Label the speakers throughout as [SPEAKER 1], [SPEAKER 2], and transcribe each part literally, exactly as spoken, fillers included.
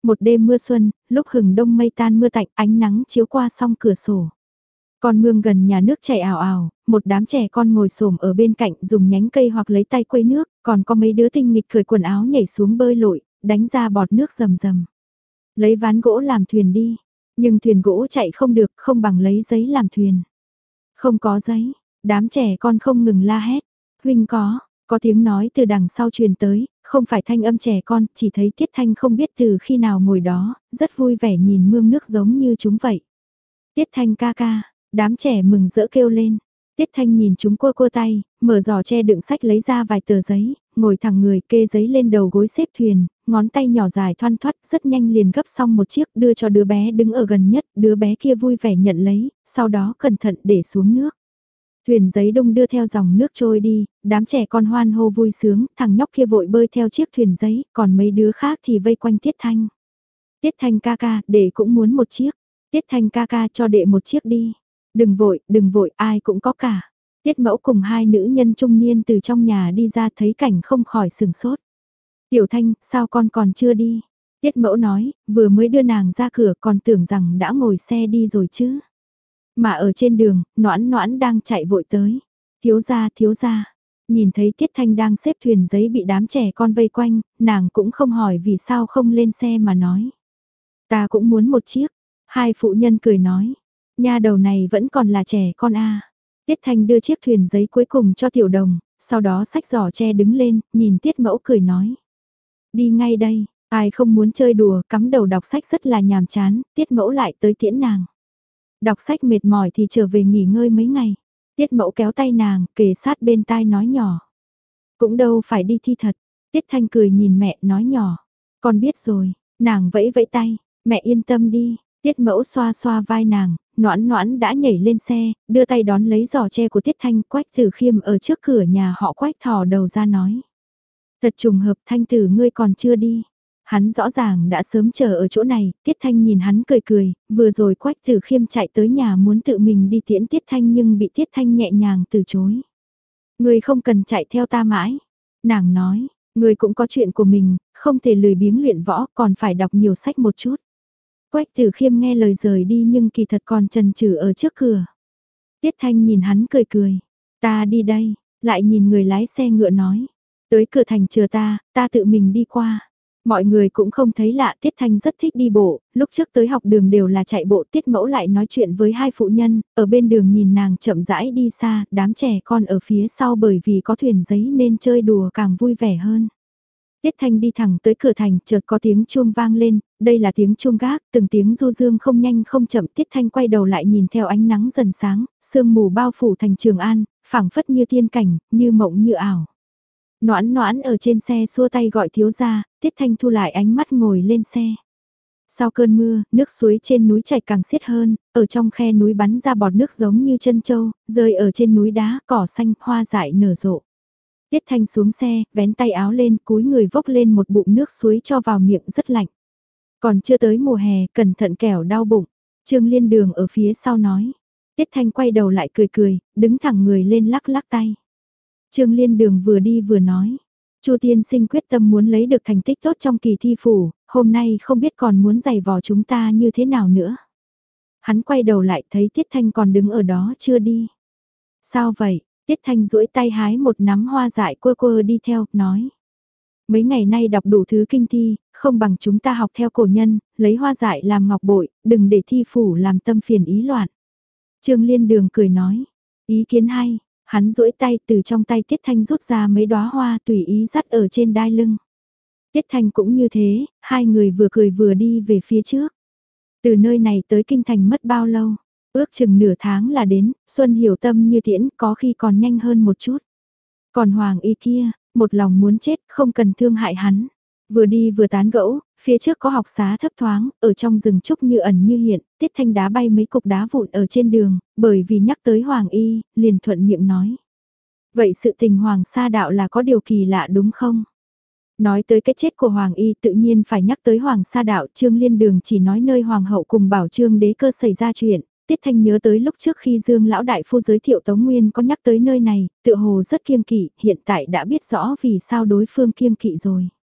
[SPEAKER 1] Một đêm mưa xuân, lúc hừng đông mây tan mưa tạnh, ánh nắng chiếu qua song cửa sổ. Con mương gần nhà nước chảy ào ào, một đám trẻ con ngồi xổm ở bên cạnh dùng nhánh cây hoặc lấy tay quấy nước, còn có mấy đứa tinh nghịch cởi quần áo nhảy xuống bơi lội, đánh ra bọt nước rầm rầm. Lấy ván gỗ làm thuyền đi, nhưng thuyền gỗ chạy không được, không bằng lấy giấy làm thuyền. Không có giấy, đám trẻ con không ngừng la hét. Huynh có, có tiếng nói từ đằng sau truyền tới, không phải thanh âm trẻ con, chỉ thấy Tiết Thanh không biết từ khi nào ngồi đó, rất vui vẻ nhìn mương nước giống như chúng vậy. Tiết Thanh ca ca, đám trẻ mừng rỡ kêu lên. Tiết Thanh nhìn chúng cua cua tay, mở giỏ che đựng sách lấy ra vài tờ giấy, ngồi thẳng người kê giấy lên đầu gối xếp thuyền, ngón tay nhỏ dài thoăn thoắt rất nhanh liền gấp xong một chiếc đưa cho đứa bé đứng ở gần nhất, đứa bé kia vui vẻ nhận lấy, sau đó cẩn thận để xuống nước. Thuyền giấy đông đưa theo dòng nước trôi đi, đám trẻ con hoan hô vui sướng, thằng nhóc kia vội bơi theo chiếc thuyền giấy, còn mấy đứa khác thì vây quanh Tiết Thanh. Tiết Thanh ca ca, đệ cũng muốn một chiếc. Tiết Thanh ca ca cho đệ một chiếc đi. Đừng vội, đừng vội, ai cũng có cả. Tiết Mẫu cùng hai nữ nhân trung niên từ trong nhà đi ra thấy cảnh không khỏi sừng sốt. Tiểu Thanh, sao con còn chưa đi? Tiết Mẫu nói, vừa mới đưa nàng ra cửa còn tưởng rằng đã ngồi xe đi rồi chứ. Mà ở trên đường, Noãn Noãn đang chạy vội tới. Thiếu gia, thiếu gia. Nhìn thấy Tiết Thanh đang xếp thuyền giấy bị đám trẻ con vây quanh, nàng cũng không hỏi vì sao không lên xe mà nói. Ta cũng muốn một chiếc. Hai phụ nhân cười nói. Nha đầu này vẫn còn là trẻ con a. Tiết Thanh đưa chiếc thuyền giấy cuối cùng cho Tiểu Đồng, sau đó xách giỏ tre đứng lên, nhìn Tiết Mẫu cười nói. Đi ngay đây, ai không muốn chơi đùa, cắm đầu đọc sách rất là nhàm chán, Tiết Mẫu lại tới tiễn nàng. Đọc sách mệt mỏi thì trở về nghỉ ngơi mấy ngày. Tiết Mẫu kéo tay nàng, kề sát bên tai nói nhỏ. Cũng đâu phải đi thi thật. Tiết Thanh cười nhìn mẹ nói nhỏ. Con biết rồi, nàng vẫy vẫy tay, mẹ yên tâm đi. Tiết Mẫu xoa xoa vai nàng, Noãn Noãn đã nhảy lên xe, đưa tay đón lấy giỏ tre của Tiết Thanh. Quách Tử Khiêm ở trước cửa nhà họ Quách thò đầu ra nói. Thật trùng hợp Thanh tử ngươi còn chưa đi. Hắn rõ ràng đã sớm chờ ở chỗ này, Tiết Thanh nhìn hắn cười cười, vừa rồi Quách Tử Khiêm chạy tới nhà muốn tự mình đi tiễn Tiết Thanh nhưng bị Tiết Thanh nhẹ nhàng từ chối. Ngươi không cần chạy theo ta mãi. Nàng nói, ngươi cũng có chuyện của mình, không thể lười biếng luyện võ còn phải đọc nhiều sách một chút. Quách Tử Khiêm nghe lời rời đi nhưng kỳ thật còn chần chừ ở trước cửa. Tiết Thanh nhìn hắn cười cười, ta đi đây, lại nhìn người lái xe ngựa nói. Tới cửa thành chờ ta, ta tự mình đi qua. Mọi người cũng không thấy lạ, Tiết Thanh rất thích đi bộ, lúc trước tới học đường đều là chạy bộ. Tiết Mẫu lại nói chuyện với hai phụ nhân, ở bên đường nhìn nàng chậm rãi đi xa, đám trẻ con ở phía sau bởi vì có thuyền giấy nên chơi đùa càng vui vẻ hơn. Tiết Thanh đi thẳng tới cửa thành, chợt có tiếng chuông vang lên, đây là tiếng chuông gác, từng tiếng du dương không nhanh không chậm. Tiết Thanh quay đầu lại nhìn theo ánh nắng dần sáng, sương mù bao phủ thành Trường An, phảng phất như thiên cảnh, như mộng như ảo. Noãn Noãn ở trên xe xua tay gọi thiếu gia, Tiết Thanh thu lại ánh mắt ngồi lên xe. Sau cơn mưa, nước suối trên núi chảy càng xiết hơn, ở trong khe núi bắn ra bọt nước giống như chân châu, rơi ở trên núi đá, cỏ xanh, hoa dại nở rộ. Tiết Thanh xuống xe, vén tay áo lên, cúi người vốc lên một bụng nước suối cho vào miệng rất lạnh. Còn chưa tới mùa hè, cẩn thận kẻo đau bụng. Trương Liên Đường ở phía sau nói. Tiết Thanh quay đầu lại cười cười, đứng thẳng người lên lắc lắc tay. Trương Liên Đường vừa đi vừa nói, Chu tiên sinh quyết tâm muốn lấy được thành tích tốt trong kỳ thi phủ, hôm nay không biết còn muốn giày vò chúng ta như thế nào nữa. Hắn quay đầu lại thấy Tiết Thanh còn đứng ở đó chưa đi. Sao vậy? Tiết Thanh duỗi tay hái một nắm hoa dại quơ quơ đi theo, nói. Mấy ngày nay đọc đủ thứ kinh thi, không bằng chúng ta học theo cổ nhân, lấy hoa dại làm ngọc bội, đừng để thi phủ làm tâm phiền ý loạn. Trương Liên Đường cười nói, ý kiến hay. Hắn duỗi tay từ trong tay Tiết Thanh rút ra mấy đóa hoa tùy ý dắt ở trên đai lưng. Tiết Thanh cũng như thế, hai người vừa cười vừa đi về phía trước. Từ nơi này tới Kinh Thành mất bao lâu? Ước chừng nửa tháng là đến, Xuân hiểu tâm như tiễn, có khi còn nhanh hơn một chút. Còn Hoàng Y kia, một lòng muốn chết, không cần thương hại hắn. Vừa đi vừa tán gẫu, phía trước có học xá thấp thoáng, ở trong rừng trúc như ẩn như hiện, Tiết Thanh đá bay mấy cục đá vụn ở trên đường, bởi vì nhắc tới Hoàng Y, liền thuận miệng nói. Vậy sự tình Hoàng Sa Đạo là có điều kỳ lạ đúng không? Nói tới cái chết của Hoàng Y tự nhiên phải nhắc tới Hoàng Sa Đạo, Trương Liên Đường chỉ nói nơi Hoàng hậu cùng bảo Trương đế cơ xảy ra chuyện. Tiết Thanh nhớ tới lúc trước khi Dương Lão Đại Phu giới thiệu Tống Nguyên có nhắc tới nơi này, tựa hồ rất kiêng kỵ, hiện tại đã biết rõ vì sao đối phương kiêng kỵ rồi.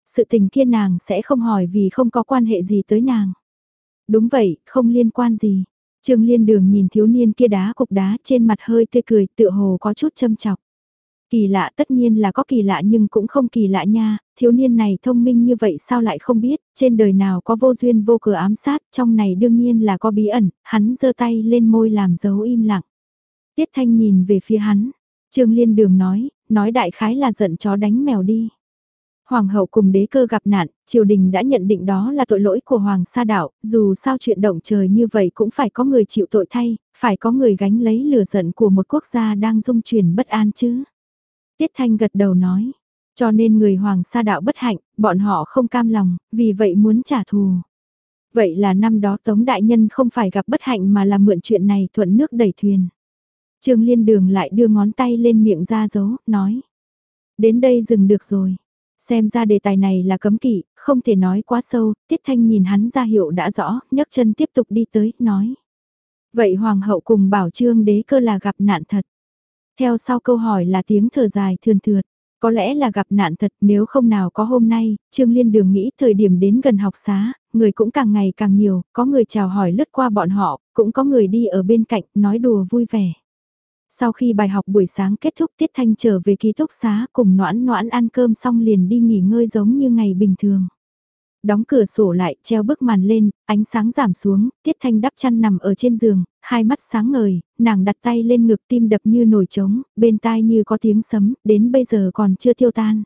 [SPEAKER 1] Sự tình kia nàng sẽ không hỏi vì không có quan hệ gì tới nàng. Đúng vậy, không liên quan gì. Trương Liên Đường nhìn thiếu niên kia đá cục đá trên mặt hơi tươi cười tựa hồ có chút châm chọc. Kỳ lạ tất nhiên là có kỳ lạ nhưng cũng không kỳ lạ nha, thiếu niên này thông minh như vậy sao lại không biết, trên đời nào có vô duyên vô cớ ám sát, trong này đương nhiên là có bí ẩn, hắn giơ tay lên môi làm dấu im lặng. Tiết Thanh nhìn về phía hắn, Trương Liên Đường nói, nói đại khái là giận chó đánh mèo đi. Hoàng hậu cùng đế cơ gặp nạn, triều đình đã nhận định đó là tội lỗi của Hoàng Sa Đạo, dù sao chuyện động trời như vậy cũng phải có người chịu tội thay, phải có người gánh lấy lửa giận của một quốc gia đang dung chuyển bất an chứ. Tiết Thanh gật đầu nói, cho nên người Hoàng Sa Đạo bất hạnh, bọn họ không cam lòng, vì vậy muốn trả thù. Vậy là năm đó Tống Đại Nhân không phải gặp bất hạnh mà là mượn chuyện này thuận nước đẩy thuyền. Trương Liên Đường lại đưa ngón tay lên miệng ra dấu, nói. Đến đây dừng được rồi. Xem ra đề tài này là cấm kỵ, không thể nói quá sâu, Tiết Thanh nhìn hắn ra hiệu đã rõ, nhấc chân tiếp tục đi tới, nói. Vậy Hoàng hậu cùng bảo Trương đế cơ là gặp nạn thật. Theo sau câu hỏi là tiếng thở dài thườn thượt, có lẽ là gặp nạn thật nếu không nào có hôm nay, Trương Liên Đường nghĩ thời điểm đến gần học xá, người cũng càng ngày càng nhiều, có người chào hỏi lướt qua bọn họ, cũng có người đi ở bên cạnh nói đùa vui vẻ. Sau khi bài học buổi sáng kết thúc Tiết Thanh trở về ký túc xá cùng noãn noãn ăn cơm xong liền đi nghỉ ngơi giống như ngày bình thường. Đóng cửa sổ lại, treo bức màn lên, ánh sáng giảm xuống, Tiết Thanh đắp chăn nằm ở trên giường, hai mắt sáng ngời, nàng đặt tay lên ngực tim đập như nổi trống, bên tai như có tiếng sấm, đến bây giờ còn chưa tiêu tan.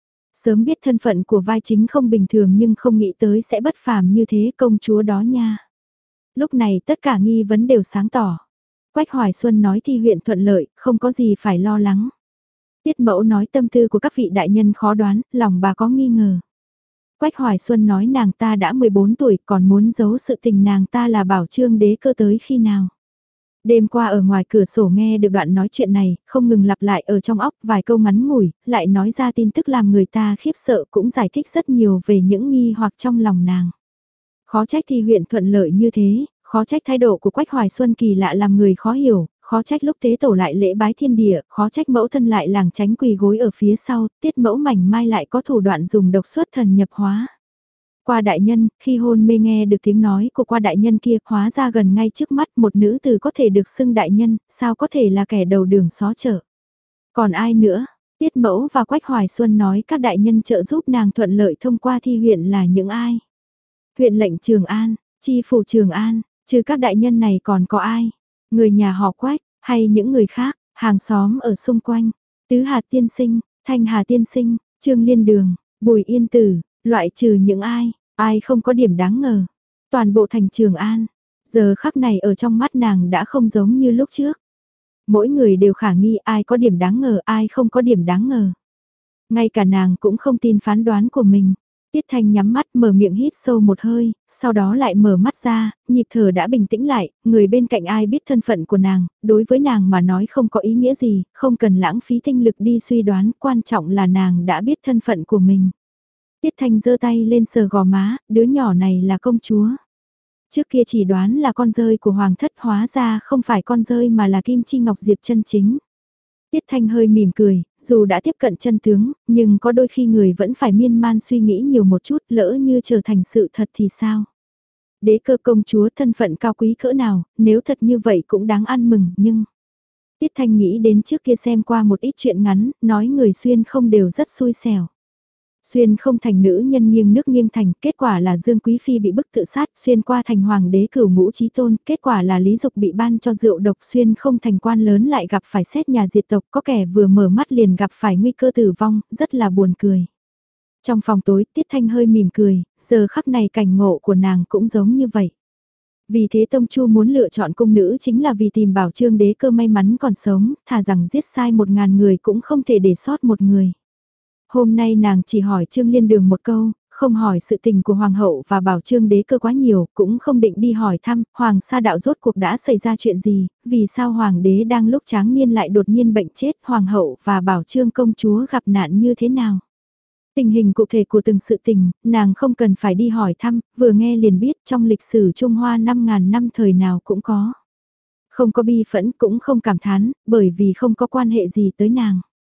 [SPEAKER 1] Sớm biết thân phận của vai chính không bình thường nhưng không nghĩ tới sẽ bất phàm như thế công chúa đó nha. Lúc này tất cả nghi vấn đều sáng tỏ. Quách Hoài Xuân nói thi huyện thuận lợi, không có gì phải lo lắng. Tiết Mẫu nói tâm tư của các vị đại nhân khó đoán, lòng bà có nghi ngờ. Quách Hoài Xuân nói nàng ta đã mười bốn tuổi còn muốn giấu sự tình nàng ta là bảo Trương đế cơ tới khi nào. Đêm qua ở ngoài cửa sổ nghe được đoạn nói chuyện này, không ngừng lặp lại ở trong óc vài câu ngắn ngủi, lại nói ra tin tức làm người ta khiếp sợ cũng giải thích rất nhiều về những nghi hoặc trong lòng nàng. Khó trách thi huyện thuận lợi như thế, khó trách thái độ của Quách Hoài Xuân kỳ lạ làm người khó hiểu, khó trách lúc tế tổ lại lễ bái thiên địa, khó trách mẫu thân lại làng tránh quỳ gối ở phía sau, Tiết Mẫu mảnh mai lại có thủ đoạn dùng độc xuất thần nhập hóa. Qua đại nhân, khi hôn mê nghe được tiếng nói của qua đại nhân kia, hóa ra gần ngay trước mắt một nữ tử có thể được xưng đại nhân, sao có thể là kẻ đầu đường xó chợ. Còn ai nữa? Tiết Mẫu và Quách Hoài Xuân nói các đại nhân trợ giúp nàng thuận lợi thông qua thi huyện là những ai? Huyện lệnh Trường An, chi phủ Trường An, trừ các đại nhân này còn có ai? Người nhà họ Quách, hay những người khác, hàng xóm ở xung quanh? Tứ Hà Tiên Sinh, Thanh Hà Tiên Sinh, Trương Liên Đường, Bùi Yên Tử, loại trừ những ai? Ai không có điểm đáng ngờ? Toàn bộ thành Trường An, giờ khắc này ở trong mắt nàng đã không giống như lúc trước. Mỗi người đều khả nghi ai có điểm đáng ngờ ai không có điểm đáng ngờ. Ngay cả nàng cũng không tin phán đoán của mình. Tiết Thanh nhắm mắt mở miệng hít sâu một hơi, sau đó lại mở mắt ra, nhịp thở đã bình tĩnh lại, người bên cạnh ai biết thân phận của nàng, đối với nàng mà nói không có ý nghĩa gì, không cần lãng phí tinh lực đi suy đoán, quan trọng là nàng đã biết thân phận của mình. Tiết Thanh giơ tay lên sờ gò má, đứa nhỏ này là công chúa. Trước kia chỉ đoán là con rơi của hoàng thất hóa ra không phải con rơi mà là Kim Chi Ngọc Diệp chân chính. Tiết Thanh hơi mỉm cười, dù đã tiếp cận chân tướng, nhưng có đôi khi người vẫn phải miên man suy nghĩ nhiều một chút lỡ như trở thành sự thật thì sao? Đế cơ công chúa thân phận cao quý cỡ nào, nếu thật như vậy cũng đáng ăn mừng, nhưng... Tiết Thanh nghĩ đến trước kia xem qua một ít chuyện ngắn, nói người xuyên không đều rất xui xẻo. Xuyên không thành nữ nhân nghiêng nước nghiêng thành, kết quả là Dương Quý Phi bị bức tự sát, xuyên qua thành hoàng đế cửu ngũ chí tôn, kết quả là Lý Dục bị ban cho rượu độc, xuyên không thành quan lớn lại gặp phải xét nhà diệt tộc, có kẻ vừa mở mắt liền gặp phải nguy cơ tử vong, rất là buồn cười. Trong phòng tối, Tiết Thanh hơi mỉm cười, giờ khắc này cảnh ngộ của nàng cũng giống như vậy. Vì thế Tông Chu muốn lựa chọn cung nữ chính là vì tìm bảo Trương đế cơ may mắn còn sống, thà rằng giết sai một ngàn người cũng không thể để sót một người. Hôm nay nàng chỉ hỏi Trương Liên Đường một câu, không hỏi sự tình của Hoàng hậu và bảo Trương đế cơ quá nhiều, cũng không định đi hỏi thăm, Hoàng sa đạo rốt cuộc đã xảy ra chuyện gì, vì sao Hoàng đế đang lúc tráng niên lại đột nhiên bệnh chết, Hoàng hậu và bảo Trương công chúa gặp nạn như thế nào. Tình hình cụ thể của từng sự tình, nàng không cần phải đi hỏi thăm, vừa nghe liền biết trong lịch sử Trung Hoa năm ngàn năm thời nào cũng có. Không có bi phẫn cũng không cảm thán, bởi vì không có quan hệ gì tới nàng.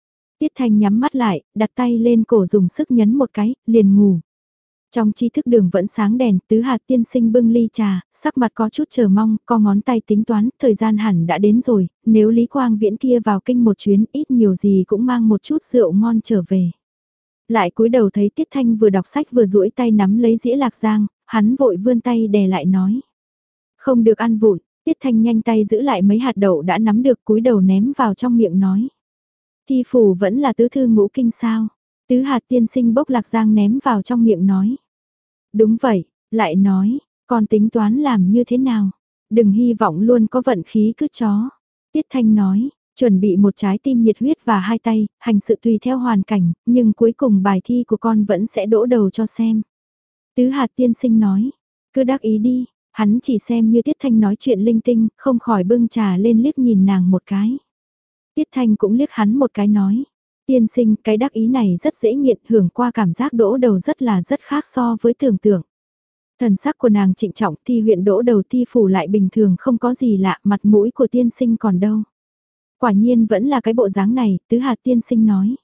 [SPEAKER 1] Tiết Thanh nhắm mắt lại, đặt tay lên cổ dùng sức nhấn một cái, liền ngủ. Trong tri thức đường vẫn sáng đèn, Tứ Hạt tiên sinh bưng ly trà, sắc mặt có chút chờ mong, co ngón tay tính toán, thời gian hẳn đã đến rồi, nếu Lý Quang Viễn kia vào kinh một chuyến ít nhiều gì cũng mang một chút rượu ngon trở về. Lại cúi đầu thấy Tiết Thanh vừa đọc sách vừa duỗi tay nắm lấy dĩa lạc giang, hắn vội vươn tay đè lại nói. Không được ăn vụn, Tiết Thanh nhanh tay giữ lại mấy hạt đậu đã nắm được cúi đầu ném vào trong miệng nói. Thi phủ vẫn là tứ thư ngũ kinh sao? Tứ Hạt tiên sinh bốc lạc giang ném vào trong miệng nói. Đúng vậy, lại nói, con tính toán làm như thế nào? Đừng hy vọng luôn có vận khí cứ chó. Tiết Thanh nói, chuẩn bị một trái tim nhiệt huyết và hai tay, hành sự tùy theo hoàn cảnh, nhưng cuối cùng bài thi của con vẫn sẽ đỗ đầu cho xem. Tứ Hạt tiên sinh nói, cứ đắc ý đi, hắn chỉ xem như Tiết Thanh nói chuyện linh tinh, không khỏi bưng trà lên liếc nhìn nàng một cái. Tiết Thanh cũng liếc hắn một cái nói, tiên sinh cái đắc ý này rất dễ nghiện, hưởng qua cảm giác đỗ đầu rất là rất khác so với tưởng tượng. Thần sắc của nàng trịnh trọng, thi huyện đỗ đầu thi phủ lại bình thường không có gì lạ, mặt mũi của tiên sinh còn đâu. Quả nhiên vẫn là cái bộ dáng này, Tứ Hạt tiên sinh nói.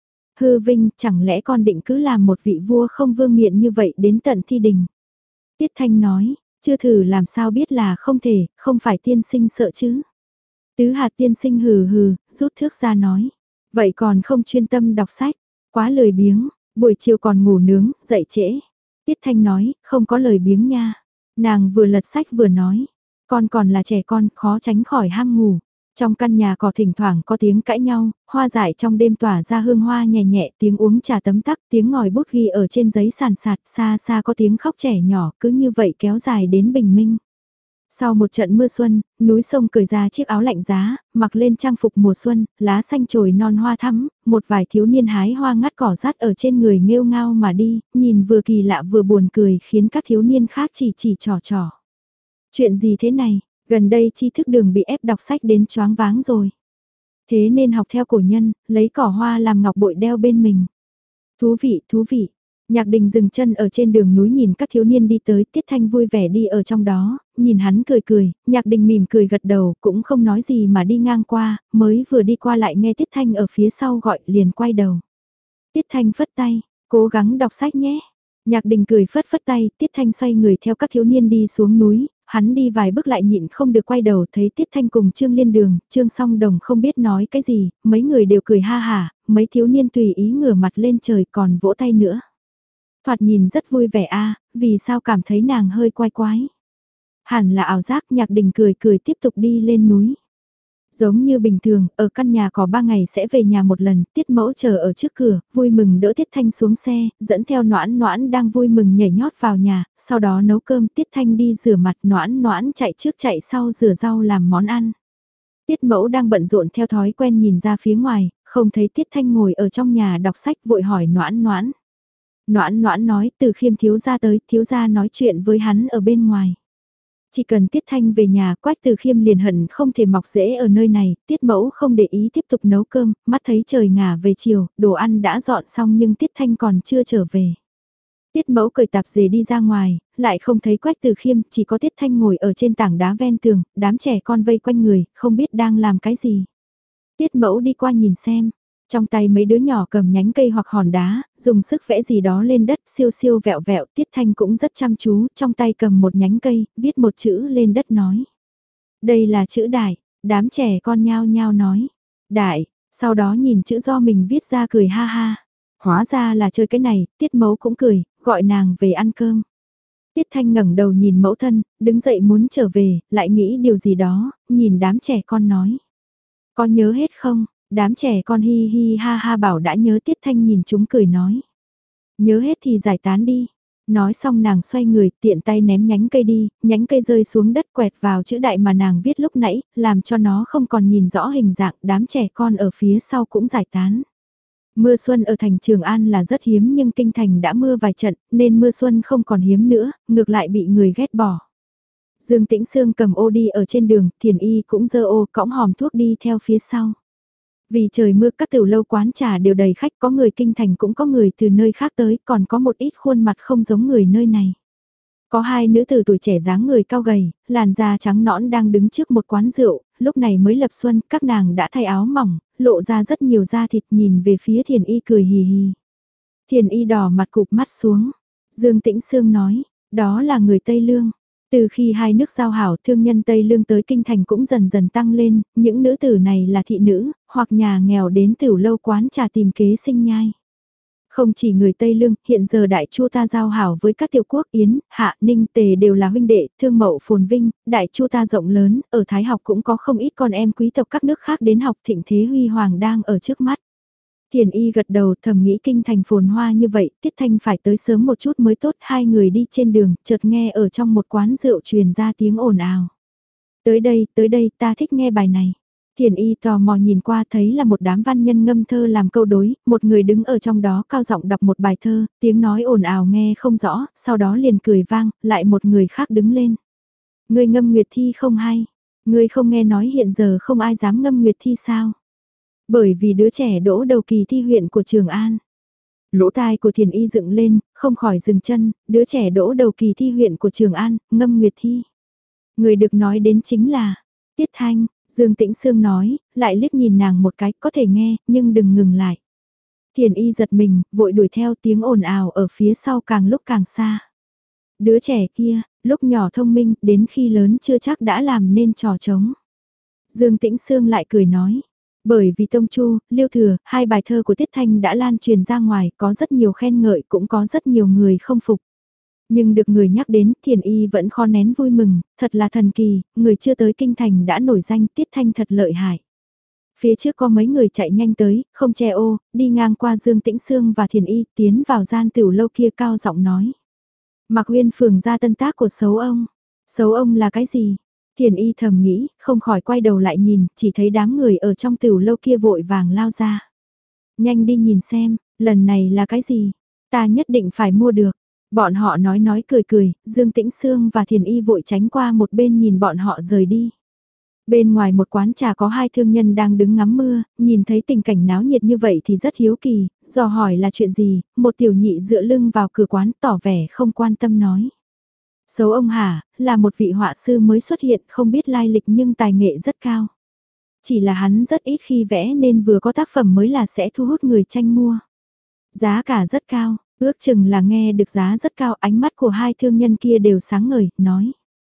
[SPEAKER 1] Hư vinh, chẳng lẽ con định cứ làm một vị vua không vương miện như vậy đến tận thi đình. Tiết Thanh nói, chưa thử làm sao biết là không thể, không phải tiên sinh sợ chứ. Tứ Hạt tiên sinh hừ hừ, rút thước ra nói. Vậy còn không chuyên tâm đọc sách, quá lười biếng, buổi chiều còn ngủ nướng, dậy trễ. Tiết Thanh nói, không có lời biếng nha. Nàng vừa lật sách vừa nói, con còn là trẻ con, khó tránh khỏi ham ngủ. Trong căn nhà có thỉnh thoảng có tiếng cãi nhau, hoa dại trong đêm tỏa ra hương hoa nhẹ nhẹ, tiếng uống trà tấm tắc, tiếng ngòi bút ghi ở trên giấy sàn sạt, xa xa có tiếng khóc trẻ nhỏ, cứ như vậy kéo dài đến bình minh. Sau một trận mưa xuân, núi sông cởi ra chiếc áo lạnh giá, mặc lên trang phục mùa xuân, lá xanh trồi non hoa thắm, một vài thiếu niên hái hoa ngắt cỏ rát ở trên người nghêu ngao mà đi, nhìn vừa kỳ lạ vừa buồn cười khiến các thiếu niên khác chỉ chỉ trò trò. Chuyện gì thế này, gần đây tri thức đường bị ép đọc sách đến choáng váng rồi. Thế nên học theo cổ nhân, lấy cỏ hoa làm ngọc bội đeo bên mình. Thú vị, thú vị. Nhạc Đình dừng chân ở trên đường núi nhìn các thiếu niên đi tới, Tiết Thanh vui vẻ đi ở trong đó, nhìn hắn cười cười, Nhạc Đình mỉm cười gật đầu, cũng không nói gì mà đi ngang qua, mới vừa đi qua lại nghe Tiết Thanh ở phía sau gọi liền quay đầu. Tiết Thanh phất tay, cố gắng đọc sách nhé. Nhạc Đình cười phất phất tay, Tiết Thanh xoay người theo các thiếu niên đi xuống núi, hắn đi vài bước lại nhịn không được quay đầu thấy Tiết Thanh cùng Trương Liên Đường, Trương Song Đồng không biết nói cái gì, mấy người đều cười ha hả, mấy thiếu niên tùy ý ngửa mặt lên trời còn vỗ tay nữa. Thoạt nhìn rất vui vẻ a, vì sao cảm thấy nàng hơi quái quái. Hẳn là ảo giác. Nhạc Đình cười cười tiếp tục đi lên núi. Giống như bình thường, ở căn nhà có ba ngày sẽ về nhà một lần, Tiết Mẫu chờ ở trước cửa, vui mừng đỡ Tiết Thanh xuống xe, dẫn theo Noãn Noãn đang vui mừng nhảy nhót vào nhà, sau đó nấu cơm, Tiết Thanh đi rửa mặt, Noãn Noãn chạy trước chạy sau rửa rau làm món ăn. Tiết Mẫu đang bận rộn theo thói quen nhìn ra phía ngoài, không thấy Tiết Thanh ngồi ở trong nhà đọc sách vội hỏi Noãn Noãn. Noãn Noãn nói từ Khiêm thiếu gia tới, thiếu gia nói chuyện với hắn ở bên ngoài. Chỉ cần Tiết Thanh về nhà, Quách Từ Khiêm liền hận không thể mọc rễ ở nơi này, Tiết Mẫu không để ý tiếp tục nấu cơm, mắt thấy trời ngả về chiều, đồ ăn đã dọn xong nhưng Tiết Thanh còn chưa trở về. Tiết Mẫu cởi tạp dề đi ra ngoài, lại không thấy Quách Từ Khiêm, chỉ có Tiết Thanh ngồi ở trên tảng đá ven tường, đám trẻ con vây quanh người, không biết đang làm cái gì. Tiết Mẫu đi qua nhìn xem. Trong tay mấy đứa nhỏ cầm nhánh cây hoặc hòn đá, dùng sức vẽ gì đó lên đất, siêu siêu vẹo vẹo, Tiết Thanh cũng rất chăm chú, trong tay cầm một nhánh cây, viết một chữ lên đất nói. Đây là chữ đại, đám trẻ con nhao nhao nói. Đại, sau đó nhìn chữ do mình viết ra cười ha ha. Hóa ra là chơi cái này, Tiết Mẫu cũng cười, gọi nàng về ăn cơm. Tiết Thanh ngẩng đầu nhìn mẫu thân, đứng dậy muốn trở về, lại nghĩ điều gì đó, nhìn đám trẻ con nói. Có nhớ hết không? Đám trẻ con hi hi ha ha bảo đã nhớ. Tiết Thanh nhìn chúng cười nói. Nhớ hết thì giải tán đi. Nói xong nàng xoay người tiện tay ném nhánh cây đi, nhánh cây rơi xuống đất quẹt vào chữ đại mà nàng viết lúc nãy, làm cho nó không còn nhìn rõ hình dạng, đám trẻ con ở phía sau cũng giải tán. Mưa xuân ở thành Trường An là rất hiếm nhưng kinh thành đã mưa vài trận nên mưa xuân không còn hiếm nữa, ngược lại bị người ghét bỏ. Dương Tĩnh Sương cầm ô đi ở trên đường, Thiền Y cũng dơ ô cõng hòm thuốc đi theo phía sau. Vì trời mưa các tiểu lâu quán trà đều đầy khách, có người kinh thành cũng có người từ nơi khác tới, còn có một ít khuôn mặt không giống người nơi này. Có hai nữ tử tuổi trẻ dáng người cao gầy, làn da trắng nõn đang đứng trước một quán rượu, lúc này mới lập xuân, các nàng đã thay áo mỏng, lộ ra rất nhiều da thịt, nhìn về phía Thiền Y cười hì hì. Thiền Y đỏ mặt cụp mắt xuống. Dương Tĩnh Sương nói, đó là người Tây Lương. Từ khi hai nước giao hảo, thương nhân Tây Lương tới kinh thành cũng dần dần tăng lên, những nữ tử này là thị nữ, hoặc nhà nghèo đến tiểu lâu quán trà tìm kế sinh nhai. Không chỉ người Tây Lương, hiện giờ đại chu ta giao hảo với các tiểu quốc Yến, Hạ, Ninh, Tề đều là huynh đệ, thương mậu phồn vinh, đại chu ta rộng lớn, ở Thái học cũng có không ít con em quý tộc các nước khác đến học, thịnh thế huy hoàng đang ở trước mắt. Thiền Y gật đầu, thầm nghĩ kinh thành phồn hoa như vậy, Tiết Thanh phải tới sớm một chút mới tốt. Hai người đi trên đường, chợt nghe ở trong một quán rượu truyền ra tiếng ồn ào. Tới đây, tới đây, ta thích nghe bài này. Thiền Y tò mò nhìn qua, thấy là một đám văn nhân ngâm thơ làm câu đối, một người đứng ở trong đó cao giọng đọc một bài thơ, tiếng nói ồn ào nghe không rõ, sau đó liền cười vang, lại một người khác đứng lên. Ngươi ngâm nguyệt thi không hay, ngươi không nghe nói hiện giờ không ai dám ngâm nguyệt thi sao? Bởi vì đứa trẻ đỗ đầu kỳ thi huyện của Trường An. Lỗ tai của Thiền Y dựng lên, không khỏi dừng chân, đứa trẻ đỗ đầu kỳ thi huyện của Trường An, ngâm nguyệt thi. Người được nói đến chính là Tiết Thanh. Dương Tĩnh Sương nói, lại liếc nhìn nàng một cái, có thể nghe, nhưng đừng ngừng lại. Thiền Y giật mình, vội đuổi theo, tiếng ồn ào ở phía sau càng lúc càng xa. Đứa trẻ kia, lúc nhỏ thông minh, đến khi lớn chưa chắc đã làm nên trò trống. Dương Tĩnh Sương lại cười nói, bởi vì Tông Chu, Liêu Thừa, hai bài thơ của Tiết Thanh đã lan truyền ra ngoài, có rất nhiều khen ngợi, cũng có rất nhiều người không phục. Nhưng được người nhắc đến, Thiền Y vẫn khó nén vui mừng, thật là thần kỳ, người chưa tới kinh thành đã nổi danh, Tiết Thanh thật lợi hại. Phía trước có mấy người chạy nhanh tới, không che ô, đi ngang qua Dương Tĩnh Sương và Thiền Y, tiến vào gian tiểu lâu kia cao giọng nói. Mạc Uyên phường ra tân tác của Sấu Ông. Sấu Ông là cái gì? Thiền Y thầm nghĩ, không khỏi quay đầu lại nhìn, chỉ thấy đám người ở trong tiểu lâu kia vội vàng lao ra. Nhanh đi nhìn xem, lần này là cái gì? Ta nhất định phải mua được. Bọn họ nói nói cười cười, Dương Tĩnh Sương và Thiền Y vội tránh qua một bên nhìn bọn họ rời đi. Bên ngoài một quán trà có hai thương nhân đang đứng ngắm mưa, nhìn thấy tình cảnh náo nhiệt như vậy thì rất hiếu kỳ, dò hỏi là chuyện gì, một tiểu nhị dựa lưng vào cửa quán tỏ vẻ không quan tâm nói. Sấu Ông hả, là một vị họa sư mới xuất hiện, không biết lai lịch nhưng tài nghệ rất cao. Chỉ là hắn rất ít khi vẽ nên vừa có tác phẩm mới là sẽ thu hút người tranh mua. Giá cả rất cao. Ước chừng là nghe được giá rất cao, ánh mắt của hai thương nhân kia đều sáng ngời, nói.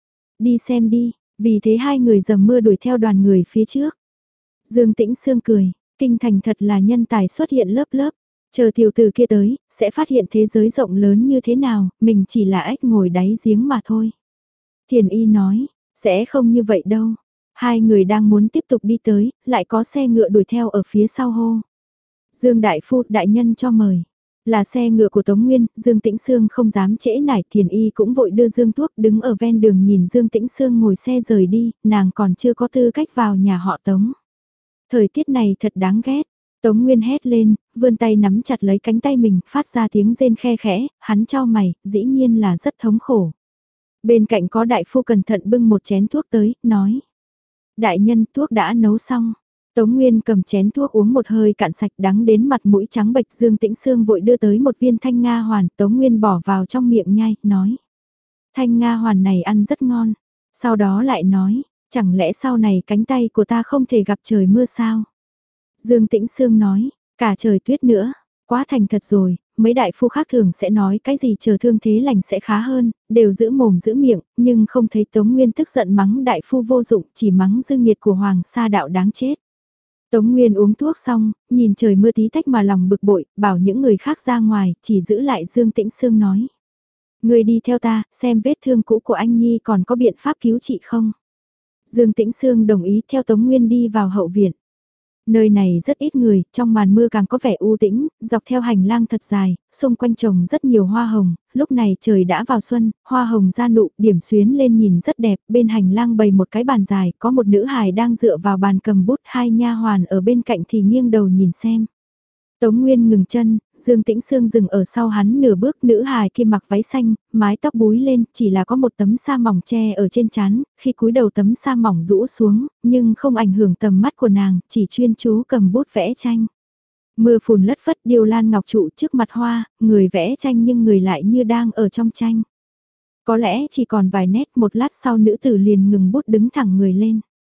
[SPEAKER 1] Đi xem đi, vì thế hai người dầm mưa đuổi theo đoàn người phía trước. Dương Tĩnh Sương cười, kinh thành thật là nhân tài xuất hiện lớp lớp. Chờ tiểu tử kia tới, sẽ phát hiện thế giới rộng lớn như thế nào, mình chỉ là ếch ngồi đáy giếng mà thôi. Thiền Y nói, sẽ không như vậy đâu. Hai người đang muốn tiếp tục đi tới, lại có xe ngựa đuổi theo ở phía sau hô. Dương Đại Phu, đại nhân cho mời. Là xe ngựa của Tống Nguyên, Dương Tĩnh Sương không dám trễ nải, Thiền Y cũng vội đưa Dương thuốc đứng ở ven đường nhìn Dương Tĩnh Sương ngồi xe rời đi, nàng còn chưa có tư cách vào nhà họ Tống. Thời tiết này thật đáng ghét, Tống Nguyên hét lên, vươn tay nắm chặt lấy cánh tay mình, phát ra tiếng rên khe khẽ, hắn chau mày, dĩ nhiên là rất thống khổ. Bên cạnh có đại phu cẩn thận bưng một chén thuốc tới, nói. Đại nhân, thuốc đã nấu xong. Tống Nguyên cầm chén thuốc uống một hơi cạn sạch đắng đến mặt mũi trắng bệch. Dương Tĩnh Sương vội đưa tới một viên thanh nga hoàn, Tống Nguyên bỏ vào trong miệng nhai, nói. Thanh nga hoàn này ăn rất ngon. Sau đó lại nói, chẳng lẽ sau này cánh tay của ta không thể gặp trời mưa sao? Dương Tĩnh Sương nói, cả trời tuyết nữa, quá thành thật rồi, mấy đại phu khác thường sẽ nói cái gì chờ thương thế lành sẽ khá hơn, đều giữ mồm giữ miệng, nhưng không thấy Tống Nguyên tức giận mắng đại phu vô dụng, chỉ mắng dư nghiệt của Hoàng Sa Đạo đáng chết. Tống Nguyên uống thuốc xong, nhìn trời mưa tí tách mà lòng bực bội, bảo những người khác ra ngoài, chỉ giữ lại Dương Tĩnh Sương nói. Người đi theo ta, xem vết thương cũ của anh Nhi còn có biện pháp cứu trị không? Dương Tĩnh Sương đồng ý theo Tống Nguyên đi vào hậu viện. Nơi này rất ít người, trong màn mưa càng có vẻ u tĩnh, dọc theo hành lang thật dài, xung quanh trồng rất nhiều hoa hồng, lúc này trời đã vào xuân, hoa hồng ra nụ, điểm xuyến lên nhìn rất đẹp, bên hành lang bày một cái bàn dài, có một nữ hài đang dựa vào bàn cầm bút, hai nha hoàn ở bên cạnh thì nghiêng đầu nhìn xem. Tống Nguyên ngừng chân, Dương Tĩnh Sương dừng ở sau hắn nửa bước, nữ hài kia mặc váy xanh, mái tóc búi lên, chỉ là có một tấm sa mỏng che ở trên trán, khi cúi đầu tấm sa mỏng rũ xuống, nhưng không ảnh hưởng tầm mắt của nàng, chỉ chuyên chú cầm bút vẽ tranh. Mưa phùn lất phất điêu lan ngọc trụ trước mặt hoa, người vẽ tranh nhưng người lại như đang ở trong tranh. Có lẽ chỉ còn vài nét, một lát sau nữ tử liền ngừng bút đứng thẳng người lên.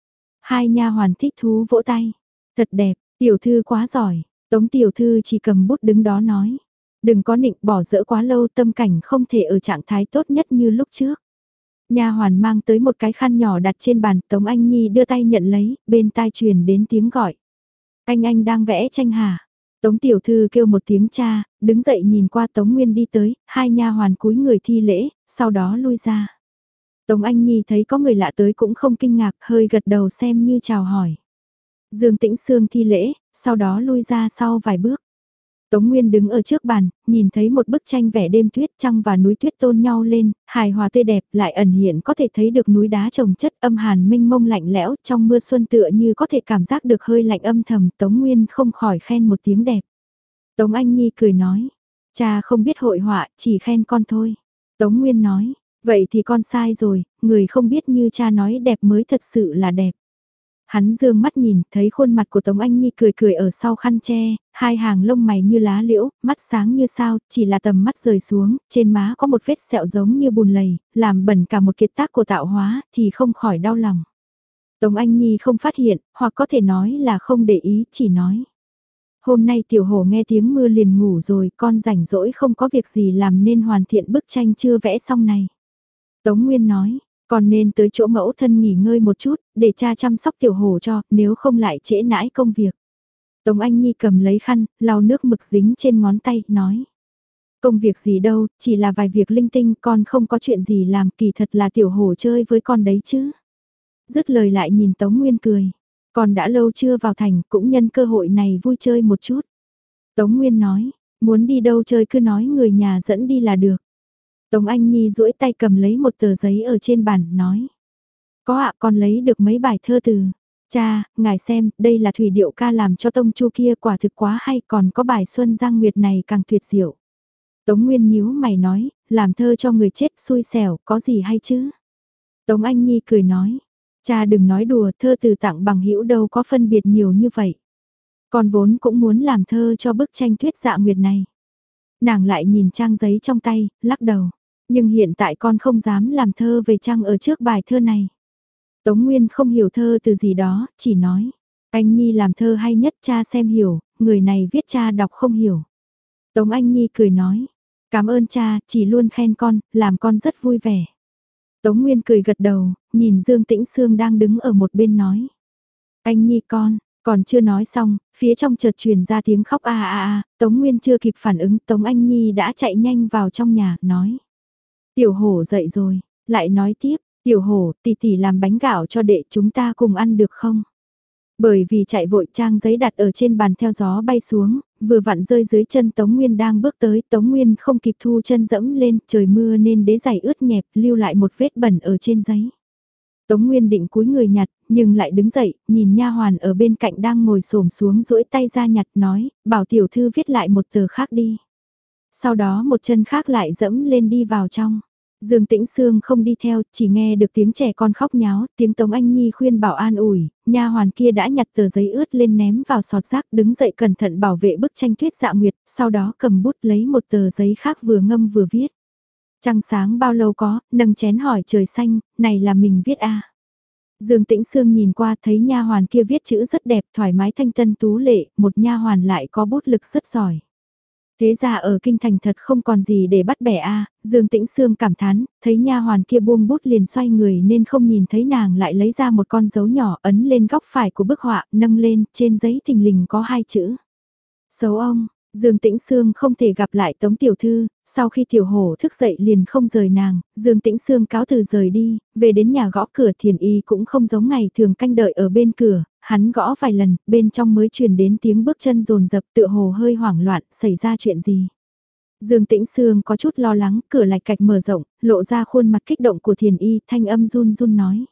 [SPEAKER 1] Hai nha hoàn thích thú vỗ tay. Thật đẹp, tiểu thư quá giỏi. Tống tiểu thư chỉ cầm bút đứng đó nói. Đừng có nịnh bỏ dỡ quá lâu, tâm cảnh không thể ở trạng thái tốt nhất như lúc trước. Nha hoàn mang tới một cái khăn nhỏ đặt trên bàn, Tống Anh Nhi đưa tay nhận lấy, bên tai truyền đến tiếng gọi. Anh anh đang vẽ tranh hả? Tống tiểu thư kêu một tiếng cha, đứng dậy nhìn qua Tống Nguyên đi tới, hai nha hoàn cúi người thi lễ, sau đó lui ra. Tống Anh Nhi thấy có người lạ tới cũng không kinh ngạc, hơi gật đầu xem như chào hỏi. Dương Tĩnh Sương thi lễ, sau đó lui ra sau vài bước. Tống Nguyên đứng ở trước bàn, nhìn thấy một bức tranh vẽ đêm tuyết, trăng và núi tuyết tôn nhau lên, hài hòa tươi đẹp, lại ẩn hiện có thể thấy được núi đá trồng chất âm hàn mênh mông lạnh lẽo, trong mưa xuân tựa như có thể cảm giác được hơi lạnh âm thầm, Tống Nguyên không khỏi khen một tiếng đẹp. Tống Anh Nhi cười nói, cha không biết hội họa, chỉ khen con thôi. Tống Nguyên nói, vậy thì con sai rồi, người không biết như cha nói đẹp mới thật sự là đẹp. Hắn dương mắt nhìn, thấy khuôn mặt của Tống Anh Nhi cười cười ở sau khăn che, hai hàng lông mày như lá liễu, mắt sáng như sao, chỉ là tầm mắt rời xuống, trên má có một vết sẹo giống như bùn lầy, làm bẩn cả một kiệt tác của tạo hóa, thì không khỏi đau lòng. Tống Anh Nhi không phát hiện, hoặc có thể nói là không để ý, chỉ nói. Hôm nay tiểu hổ nghe tiếng mưa liền ngủ rồi, con rảnh rỗi không có việc gì làm nên hoàn thiện bức tranh chưa vẽ xong này. Tống Nguyên nói. Còn nên tới chỗ mẫu thân nghỉ ngơi một chút, để cha chăm sóc tiểu hổ cho, nếu không lại trễ nãi công việc. Tống Anh Nhi cầm lấy khăn, lau nước mực dính trên ngón tay, nói. Công việc gì đâu, chỉ là vài việc linh tinh, con không có chuyện gì làm, kỳ thật là tiểu hổ chơi với con đấy chứ. Dứt lời lại nhìn Tống Nguyên cười. Con đã lâu chưa vào thành, cũng nhân cơ hội này vui chơi một chút. Tống Nguyên nói, muốn đi đâu chơi cứ nói người nhà dẫn đi là được. Tống Anh Nhi duỗi tay cầm lấy một tờ giấy ở trên bàn, nói. Có ạ, con lấy được mấy bài thơ từ. Cha, ngài xem, đây là thủy điệu ca làm cho tông chu kia, quả thực quá hay, còn có bài Xuân Giang Nguyệt này càng tuyệt diệu. Tống Nguyên nhíu mày nói, làm thơ cho người chết xui xẻo, có gì hay chứ? Tống Anh Nhi cười nói, cha đừng nói đùa, thơ từ tặng bằng hữu đâu có phân biệt nhiều như vậy. Con vốn cũng muốn làm thơ cho bức tranh Tuyết Dạ Nguyệt này. Nàng lại nhìn trang giấy trong tay, lắc đầu. Nhưng hiện tại con không dám làm thơ về trăng ở trước bài thơ này. Tống Nguyên không hiểu thơ từ gì đó, chỉ nói. Anh Nhi làm thơ hay nhất, cha xem hiểu, người này viết cha đọc không hiểu. Tống Anh Nhi cười nói. Cảm ơn cha, chỉ luôn khen con, làm con rất vui vẻ. Tống Nguyên cười gật đầu, nhìn Dương Tĩnh Sương đang đứng ở một bên nói. Anh Nhi con, còn chưa nói xong, phía trong chợt truyền ra tiếng khóc a a a, Tống Nguyên chưa kịp phản ứng, Tống Anh Nhi đã chạy nhanh vào trong nhà, nói. Tiểu hổ dậy rồi, lại nói tiếp, tiểu hổ, tỷ tỷ làm bánh gạo cho đệ chúng ta cùng ăn được không? Bởi vì chạy vội trang giấy đặt ở trên bàn theo gió bay xuống, vừa vặn rơi dưới chân Tống Nguyên đang bước tới, Tống Nguyên không kịp thu chân dẫm lên, trời mưa nên đế giày ướt nhẹp, lưu lại một vết bẩn ở trên giấy. Tống Nguyên định cúi người nhặt, nhưng lại đứng dậy, nhìn nha hoàn ở bên cạnh đang ngồi xổm xuống duỗi tay ra nhặt, nói, bảo tiểu thư viết lại một tờ khác đi. Sau đó một chân khác lại dẫm lên đi vào trong. Dương Tĩnh Sương không đi theo, chỉ nghe được tiếng trẻ con khóc nháo, tiếng Tống Anh Nhi khuyên bảo an ủi, nha hoàn kia đã nhặt tờ giấy ướt lên ném vào sọt rác, đứng dậy cẩn thận bảo vệ bức tranh Tuyết Dạ Nguyệt, sau đó cầm bút lấy một tờ giấy khác vừa ngâm vừa viết. Trăng sáng bao lâu có, nâng chén hỏi trời xanh, này là mình viết à. Dương Tĩnh Sương nhìn qua thấy nha hoàn kia viết chữ rất đẹp, thoải mái thanh tân tú lệ, một nha hoàn lại có bút lực rất giỏi. Thế ra ở kinh thành thật không còn gì để bắt bẻ a, Dương Tĩnh Sương cảm thán, thấy nha hoàn kia buông bút liền xoay người nên không nhìn thấy nàng lại lấy ra một con dấu nhỏ ấn lên góc phải của bức họa, nâng lên, trên giấy thình lình có hai chữ. Xấu ông, Dương Tĩnh Sương không thể gặp lại Tống Tiểu Thư, sau khi Tiểu Hổ thức dậy liền không rời nàng, Dương Tĩnh Sương cáo từ rời đi, về đến nhà gõ cửa Thiền Y cũng không giống ngày thường canh đợi ở bên cửa, hắn gõ vài lần, bên trong mới truyền đến tiếng bước chân rồn rập tựa hồ hơi hoảng loạn, xảy ra chuyện gì. Dương Tĩnh Sương có chút lo lắng, cửa lạch cạch mở rộng, lộ ra khuôn mặt kích động của Thiền Y, thanh âm run run nói.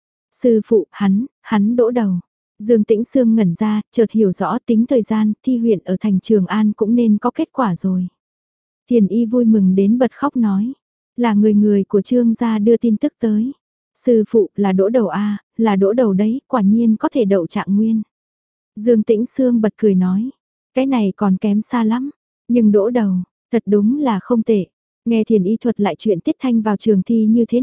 [SPEAKER 1] Sư phụ, hắn, hắn đỗ đầu. Dương Tĩnh Sương ngẩn ra, chợt hiểu rõ tính thời gian, thi huyện ở thành Trường An cũng nên có kết quả rồi. Thiền Y vui mừng đến bật khóc nói, là người người của Trương gia đưa tin tức tới. Sư phụ là đỗ đầu A, là đỗ đầu đấy, quả nhiên có thể đậu trạng nguyên. Dương Tĩnh Sương bật cười nói, cái này còn kém xa lắm, nhưng đỗ đầu, thật đúng là không tệ. Nghe Thiền Y thuật lại chuyện Tiết Thanh vào trường thi như thế nào,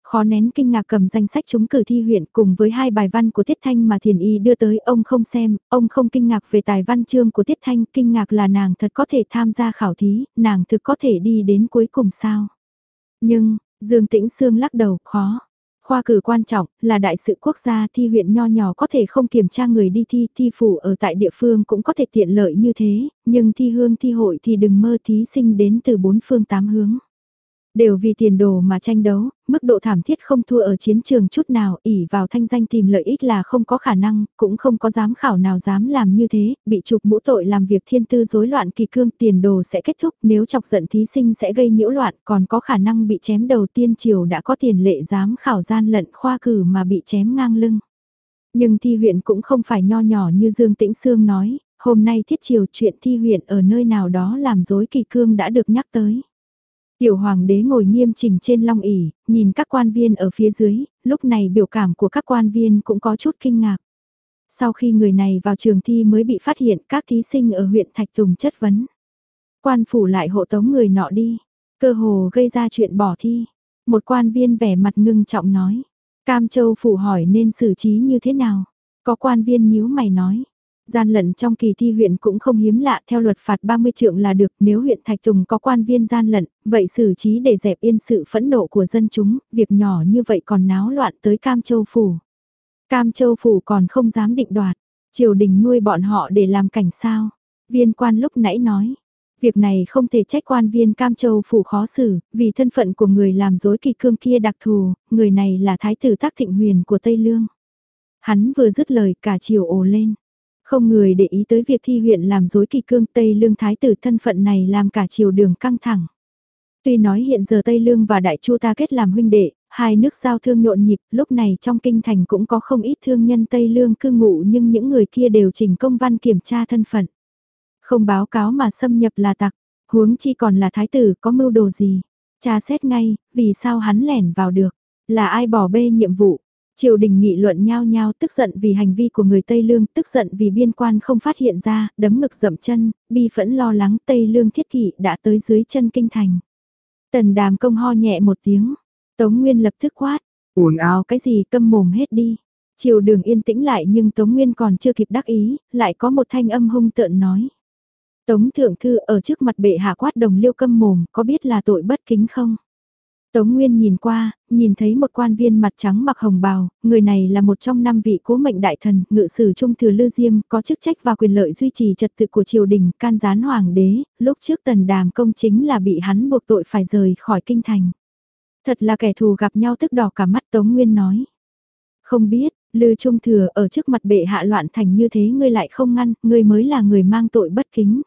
[SPEAKER 1] khó nén kinh ngạc cầm danh sách trúng cử thi huyện cùng với hai bài văn của Tiết Thanh mà Thiền Y đưa tới, ông không xem, ông không kinh ngạc về tài văn chương của Tiết Thanh, kinh ngạc là nàng thật có thể tham gia khảo thí, nàng thực có thể đi đến cuối cùng sao. Nhưng, Dương Tĩnh Sương lắc đầu, khó. Khoa cử quan trọng, là đại sự quốc gia, thi huyện nho nhỏ có thể không kiểm tra người đi thi, thi phủ ở tại địa phương cũng có thể tiện lợi như thế, nhưng thi hương thi hội thì đừng mơ, thí sinh đến từ bốn phương tám hướng. Đều vì tiền đồ mà tranh đấu, mức độ thảm thiết không thua ở chiến trường chút nào, ỉ vào thanh danh tìm lợi ích là không có khả năng, cũng không có giám khảo nào dám làm như thế, bị chụp mũ tội làm việc thiên tư rối loạn kỳ cương, tiền đồ sẽ kết thúc, nếu chọc giận thí sinh sẽ gây nhiễu loạn, còn có khả năng bị chém đầu. Tiên triều đã có tiền lệ giám khảo gian lận khoa cử mà bị chém ngang lưng. Nhưng thi huyện cũng không phải nho nhỏ như Dương Tĩnh Sương nói, hôm nay thiết triều chuyện thi huyện ở nơi nào đó làm rối kỳ cương đã được nhắc tới. Tiểu hoàng đế ngồi nghiêm chỉnh trên long ỷ, nhìn các quan viên ở phía dưới, lúc này biểu cảm của các quan viên cũng có chút kinh ngạc. Sau khi người này vào trường thi mới bị phát hiện, các thí sinh ở huyện Thạch Tùng chất vấn. Quan phủ lại hộ tống người nọ đi, cơ hồ gây ra chuyện bỏ thi. Một quan viên vẻ mặt ngưng trọng nói, Cam Châu phủ hỏi nên xử trí như thế nào? Có quan viên nhíu mày nói. Gian lận trong kỳ thi huyện cũng không hiếm lạ, theo luật phạt ba mươi trượng là được, nếu huyện Thạch Tùng có quan viên gian lận, vậy xử trí để dẹp yên sự phẫn nộ của dân chúng, việc nhỏ như vậy còn náo loạn tới Cam Châu phủ. Cam Châu phủ còn không dám định đoạt, triều đình nuôi bọn họ để làm cảnh sao? Viên quan lúc nãy nói, việc này không thể trách quan viên Cam Châu phủ khó xử, vì thân phận của người làm rối kỳ cương kia đặc thù, người này là thái tử Tắc Thịnh Huyền của Tây Lương. Hắn vừa dứt lời cả triều ồ lên. Không người để ý tới việc thi huyện làm rối kỳ cương, Tây Lương thái tử thân phận này làm cả triều đường căng thẳng. Tuy nói hiện giờ Tây Lương và Đại Chu ta kết làm huynh đệ, hai nước giao thương nhộn nhịp, lúc này trong kinh thành cũng có không ít thương nhân Tây Lương cư ngụ, nhưng những người kia đều trình công văn kiểm tra thân phận. Không báo cáo mà xâm nhập là tặc, huống chi còn là thái tử, có mưu đồ gì. Tra xét ngay, vì sao hắn lẻn vào được, là ai bỏ bê nhiệm vụ. Triều đình nghị luận nhao nhao, tức giận vì hành vi của người Tây Lương, tức giận vì biên quan không phát hiện ra, đấm ngực dậm chân, bi phẫn lo lắng. Tây Lương thiết kỵ đã tới dưới chân kinh thành. Tần Đàm Công ho nhẹ một tiếng, Tống Nguyên lập tức quát, ồn ào cái gì, câm mồm hết đi. Triều đường yên tĩnh lại, nhưng Tống Nguyên còn chưa kịp đắc ý, lại có một thanh âm hung tợn nói. Tống thượng thư ở trước mặt bệ hạ quát đồng liêu câm mồm, có biết là tội bất kính không? Tống Nguyên nhìn qua, nhìn thấy một quan viên mặt trắng mặc hồng bào, người này là một trong năm vị cố mệnh đại thần, ngự sử trung thừa Lư Diêm, có chức trách và quyền lợi duy trì trật tự của triều đình, can gián hoàng đế, lúc trước Tần Đàm Công chính là bị hắn buộc tội phải rời khỏi kinh thành. Thật là kẻ thù gặp nhau tức đỏ cả mắt. Tống Nguyên nói. Không biết, Lư Trung Thừa ở trước mặt bệ hạ loạn thành như thế ngươi lại không ngăn, ngươi mới là người mang tội bất kính.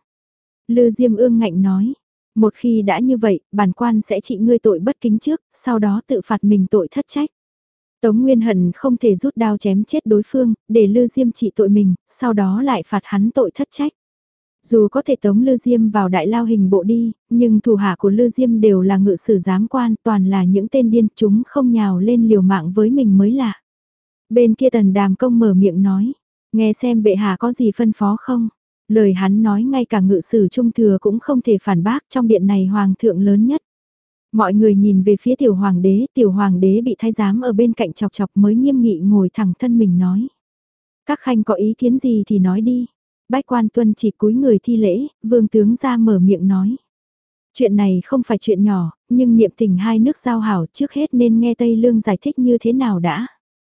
[SPEAKER 1] Lư Diêm ương ngạnh nói. Một khi đã như vậy, bản quan sẽ trị ngươi tội bất kính trước, sau đó tự phạt mình tội thất trách. Tống Nguyên hận không thể rút đao chém chết đối phương, để Lư Diêm trị tội mình, sau đó lại phạt hắn tội thất trách. Dù có thể tống Lư Diêm vào đại lao hình bộ đi, nhưng thủ hạ của Lư Diêm đều là ngự sử giám quan, toàn là những tên điên, chúng không nhào lên liều mạng với mình mới lạ. Bên kia Tần Đàm Công mở miệng nói, nghe xem bệ hạ có gì phân phó không? Lời hắn nói ngay cả ngự sử trung thừa cũng không thể phản bác, trong điện này hoàng thượng lớn nhất. Mọi người nhìn về phía tiểu hoàng đế, tiểu hoàng đế bị thái giám ở bên cạnh chọc chọc mới nghiêm nghị ngồi thẳng thân mình nói. Các khanh có ý kiến gì thì nói đi. Bách quan tuân chỉ cúi người thi lễ, vương tướng ra mở miệng nói. Chuyện này không phải chuyện nhỏ, nhưng niệm tình hai nước giao hảo trước hết nên nghe Tây Lương giải thích như thế nào đã.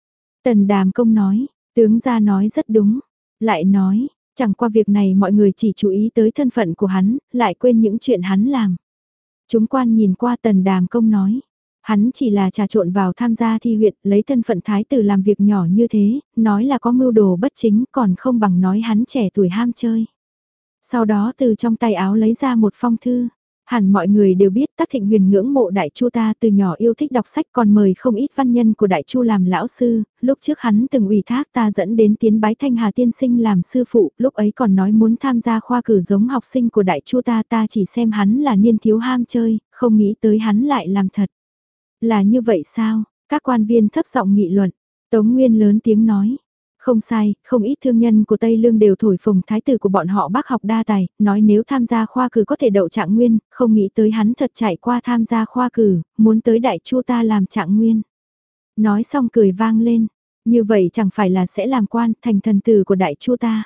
[SPEAKER 1] Tần Đàm Công nói, tướng ra nói rất đúng, lại nói. Chẳng qua việc này mọi người chỉ chú ý tới thân phận của hắn, lại quên những chuyện hắn làm. Chúng quan nhìn qua Tần Đàm Công nói, hắn chỉ là trà trộn vào tham gia thi huyện, lấy thân phận thái tử làm việc nhỏ như thế, nói là có mưu đồ bất chính còn không bằng nói hắn trẻ tuổi ham chơi. Sau đó từ trong tay áo lấy ra một phong thư. Hẳn mọi người đều biết Tắc Thịnh Huyền ngưỡng mộ Đại Chu ta, từ nhỏ yêu thích đọc sách, còn mời không ít văn nhân của Đại Chu làm lão sư, lúc trước hắn từng ủy thác ta dẫn đến tiến bái Thanh Hà tiên sinh làm sư phụ, lúc ấy còn nói muốn tham gia khoa cử giống học sinh của Đại Chu ta, ta chỉ xem hắn là niên thiếu ham chơi, không nghĩ tới hắn lại làm thật. Là như vậy sao? Các quan viên thấp giọng nghị luận. Tống Nguyên lớn tiếng nói. Không sai, không ít thương nhân của Tây Lương đều thổi phồng thái tử của bọn họ bác học đa tài, nói nếu tham gia khoa cử có thể đậu trạng nguyên, không nghĩ tới hắn thật chạy qua tham gia khoa cử, muốn tới Đại Chu ta làm trạng nguyên. Nói xong cười vang lên, như vậy chẳng phải là sẽ làm quan thành thần tử của đại chu ta.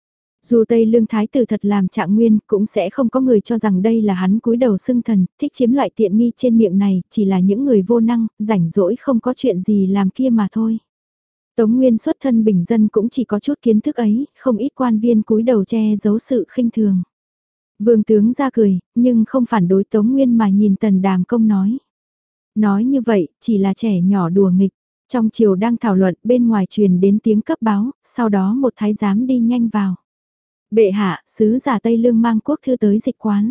[SPEAKER 1] Dù Tây Lương Thái tử thật làm trạng nguyên, cũng sẽ không có người cho rằng đây là hắn cúi đầu xưng thần, thích chiếm loại tiện nghi trên miệng này, chỉ là những người vô năng, rảnh rỗi không có chuyện gì làm kia mà thôi. Tống Nguyên xuất thân bình dân cũng chỉ có chút kiến thức ấy, không ít quan viên cúi đầu che giấu sự khinh thường. Vương tướng ra cười, nhưng không phản đối Tống Nguyên mà nhìn Tần Đàm Công nói. Nói như vậy, chỉ là trẻ nhỏ đùa nghịch. Trong triều đang thảo luận, bên ngoài truyền đến tiếng cấp báo, sau đó một thái giám đi nhanh vào. Bệ hạ, sứ giả Tây Lương mang quốc thư tới dịch quán.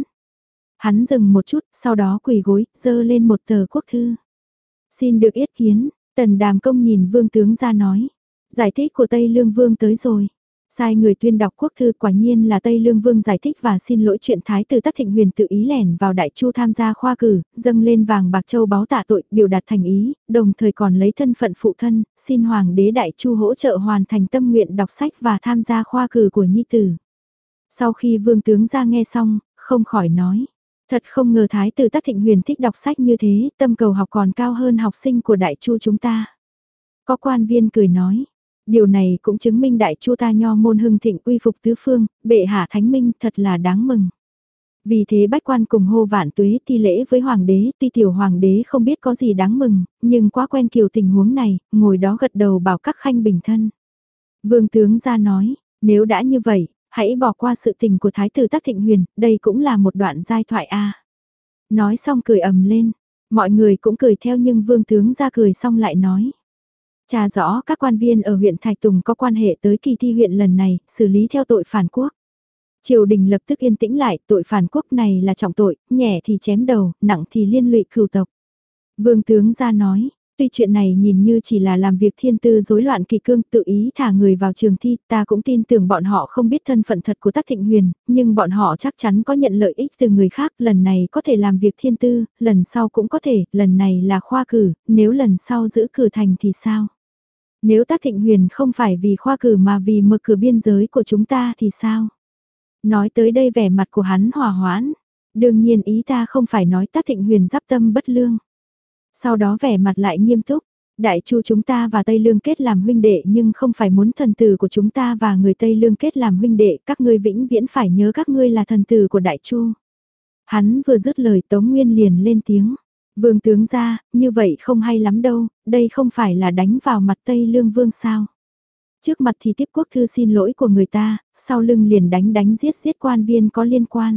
[SPEAKER 1] Hắn dừng một chút, sau đó quỳ gối, dơ lên một tờ quốc thư. Xin được yết kiến, Tần Đàm Công nhìn vương tướng ra nói. Giải thích của Tây Lương Vương tới rồi. Sai người tuyên đọc quốc thư, quả nhiên là Tây Lương Vương giải thích và xin lỗi chuyện Thái tử Tắc Thịnh Huyền tự ý lẻn vào Đại Chu tham gia khoa cử, dâng lên vàng bạc châu báu tạ tội, biểu đạt thành ý, đồng thời còn lấy thân phận phụ thân, xin Hoàng đế Đại Chu hỗ trợ hoàn thành tâm nguyện đọc sách và tham gia khoa cử của nhi tử. Sau khi vương tướng ra nghe xong, không khỏi nói, thật không ngờ Thái tử Tắc Thịnh Huyền thích đọc sách như thế, tâm cầu học còn cao hơn học sinh của Đại Chu chúng ta. Có quan viên cười nói, điều này cũng chứng minh Đại Chu ta nho môn hưng thịnh uy phục tứ phương, bệ hạ thánh minh thật là đáng mừng. Vì thế bách quan cùng hô vạn tuế thi lễ với hoàng đế, tuy tiểu hoàng đế không biết có gì đáng mừng, nhưng quá quen kiều tình huống này, ngồi đó gật đầu bảo các khanh bình thân. Vương tướng ra nói, nếu đã như vậy, hãy bỏ qua sự tình của Thái tử Tắc Thịnh Huyền, đây cũng là một đoạn giai thoại a. Nói xong cười ầm lên, mọi người cũng cười theo nhưng vương tướng ra cười xong lại nói. Tra rõ các quan viên ở huyện Thạch Tùng có quan hệ tới kỳ thi huyện lần này, xử lý theo tội phản quốc. Triều đình lập tức yên tĩnh lại, tội phản quốc này là trọng tội, nhẹ thì chém đầu, nặng thì liên lụy cửu tộc. Vương tướng ra nói, tuy chuyện này nhìn như chỉ là làm việc thiên tư rối loạn kỳ cương tự ý thả người vào trường thi, ta cũng tin tưởng bọn họ không biết thân phận thật của Tắc Thịnh Huyền, nhưng bọn họ chắc chắn có nhận lợi ích từ người khác, lần này có thể làm việc thiên tư, lần sau cũng có thể, lần này là khoa cử, nếu lần sau giữ cử thành thì sao? Nếu Tắc Thịnh Huyền không phải vì khoa cử mà vì mở cửa biên giới của chúng ta thì sao? Nói tới đây vẻ mặt của hắn hòa hoãn. Đương nhiên ý ta không phải nói Tắc Thịnh Huyền giáp tâm bất lương. Sau đó vẻ mặt lại nghiêm túc. Đại Chu chúng ta và Tây Lương kết làm huynh đệ nhưng không phải muốn thần tử của chúng ta và người Tây Lương kết làm huynh đệ. Các ngươi vĩnh viễn phải nhớ các ngươi là thần tử của Đại Chu. Hắn vừa dứt lời Tống Nguyên liền lên tiếng. Vương tướng ra, như vậy không hay lắm đâu, đây không phải là đánh vào mặt Tây Lương Vương sao. Trước mặt thì tiếp quốc thư xin lỗi của người ta, sau lưng liền đánh đánh giết giết quan viên có liên quan.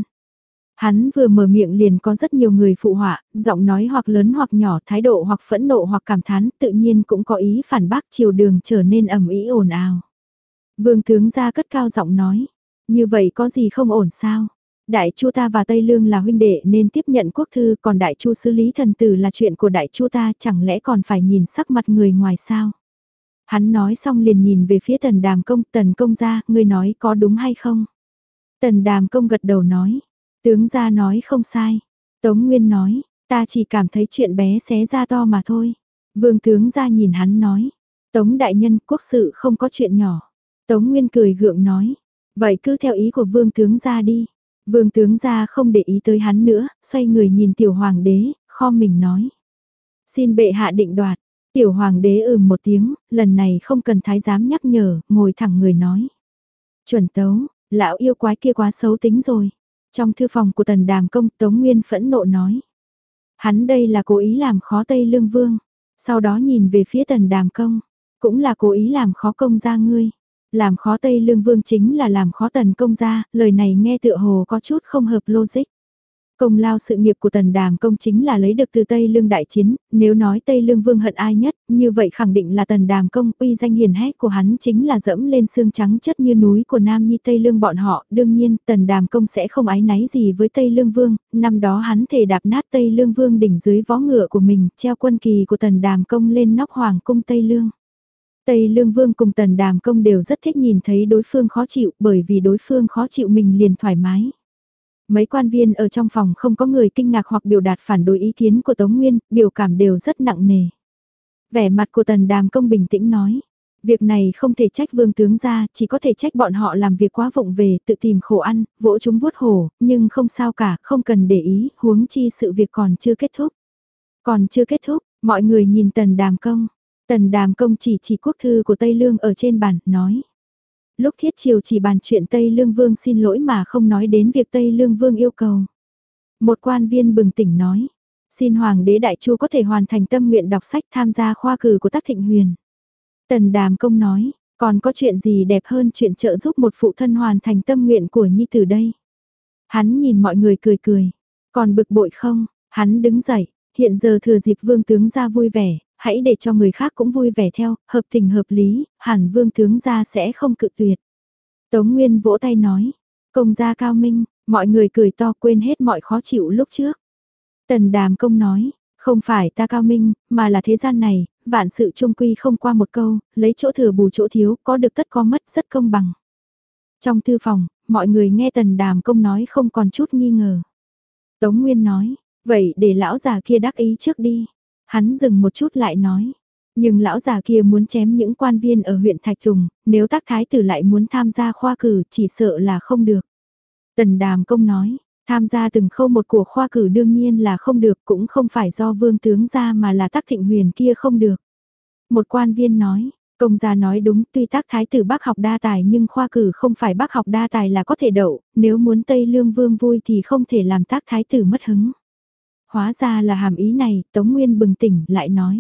[SPEAKER 1] Hắn vừa mở miệng liền có rất nhiều người phụ họa, giọng nói hoặc lớn hoặc nhỏ, thái độ hoặc phẫn nộ hoặc cảm thán, tự nhiên cũng có ý phản bác triều đường trở nên ầm ĩ ồn ào. Vương tướng ra cất cao giọng nói, như vậy có gì không ổn sao? Đại Chu ta và Tây Lương là huynh đệ nên tiếp nhận quốc thư, còn Đại Chu xử lý thần tử là chuyện của Đại Chu ta, chẳng lẽ còn phải nhìn sắc mặt người ngoài sao? Hắn nói xong liền nhìn về phía Tần Đàm Công, Tần Công gia, ngươi nói có đúng hay không? Tần Đàm Công gật đầu nói, tướng gia nói không sai. Tống Nguyên nói, ta chỉ cảm thấy chuyện bé xé ra to mà thôi. Vương tướng gia nhìn hắn nói, Tống đại nhân quốc sự không có chuyện nhỏ. Tống Nguyên cười gượng nói, vậy cứ theo ý của vương tướng gia đi. Vương tướng gia không để ý tới hắn nữa, xoay người nhìn tiểu hoàng đế, kho mình nói. Xin bệ hạ định đoạt, tiểu hoàng đế ừm một tiếng, lần này không cần thái giám nhắc nhở, ngồi thẳng người nói. Chuẩn tấu, lão yêu quái kia quá xấu tính rồi. Trong thư phòng của Tần Đàm Công, Tống Nguyên phẫn nộ nói. Hắn đây là cố ý làm khó Tây Lương Vương. Sau đó nhìn về phía Tần Đàm Công, cũng là cố ý làm khó công gia ngươi. Làm khó Tây Lương Vương chính là làm khó Tần Công gia, lời này nghe tựa hồ có chút không hợp logic. Công lao sự nghiệp của Tần Đàm Công chính là lấy được từ Tây Lương đại chiến, nếu nói Tây Lương Vương hận ai nhất, như vậy khẳng định là Tần Đàm Công, uy danh hiển hách của hắn chính là dẫm lên xương trắng chất như núi của Nam Nhi Tây Lương bọn họ, đương nhiên Tần Đàm Công sẽ không ái náy gì với Tây Lương Vương, năm đó hắn thề đạp nát Tây Lương Vương đỉnh dưới vó ngựa của mình, treo quân kỳ của Tần Đàm Công lên nóc Hoàng cung Tây Lương. Tây Lương Vương cùng Tần Đàm Công đều rất thích nhìn thấy đối phương khó chịu, bởi vì đối phương khó chịu mình liền thoải mái. Mấy quan viên ở trong phòng không có người kinh ngạc hoặc biểu đạt phản đối ý kiến của Tống Nguyên, biểu cảm đều rất nặng nề. Vẻ mặt của Tần Đàm Công bình tĩnh nói, việc này không thể trách vương tướng ra, chỉ có thể trách bọn họ làm việc quá vụng về, tự tìm khổ ăn, vỗ chúng vuốt hổ, nhưng không sao cả, không cần để ý, huống chi sự việc còn chưa kết thúc. Còn chưa kết thúc, mọi người nhìn Tần Đàm Công. Tần Đàm Công chỉ chỉ quốc thư của Tây Lương ở trên bàn, nói. Lúc thiết triều chỉ bàn chuyện Tây Lương Vương xin lỗi mà không nói đến việc Tây Lương Vương yêu cầu. Một quan viên bừng tỉnh nói, xin Hoàng đế Đại Chu có thể hoàn thành tâm nguyện đọc sách tham gia khoa cử của Tắc Thịnh Huyền. Tần Đàm Công nói, còn có chuyện gì đẹp hơn chuyện trợ giúp một phụ thân hoàn thành tâm nguyện của nhi tử đây. Hắn nhìn mọi người cười cười, còn bực bội không, hắn đứng dậy, hiện giờ thừa dịp Vương tướng gia vui vẻ, hãy để cho người khác cũng vui vẻ theo, hợp tình hợp lý, hẳn Vương tướng gia sẽ không cự tuyệt. Tống Nguyên vỗ tay nói, công gia cao minh, mọi người cười to quên hết mọi khó chịu lúc trước. Tần Đàm Công nói, không phải ta cao minh, mà là thế gian này, vạn sự chung quy không qua một câu, lấy chỗ thừa bù chỗ thiếu, có được tất có mất, rất công bằng. Trong thư phòng, mọi người nghe Tần Đàm Công nói không còn chút nghi ngờ. Tống Nguyên nói, vậy để lão già kia đắc ý trước đi. Hắn dừng một chút lại nói, nhưng lão già kia muốn chém những quan viên ở huyện Thạch Tùng, nếu Tắc Thái tử lại muốn tham gia khoa cử chỉ sợ là không được. Tần Đàm Công nói, tham gia từng khâu một của khoa cử đương nhiên là không được, cũng không phải do Vương tướng ra mà là Tắc Thịnh Huyền kia không được. Một quan viên nói, công gia nói đúng, tuy Tắc Thái tử bác học đa tài nhưng khoa cử không phải bác học đa tài là có thể đậu, nếu muốn Tây Lương Vương vui thì không thể làm Tắc Thái tử mất hứng. Hóa ra là hàm ý này, Tống Nguyên bừng tỉnh lại nói.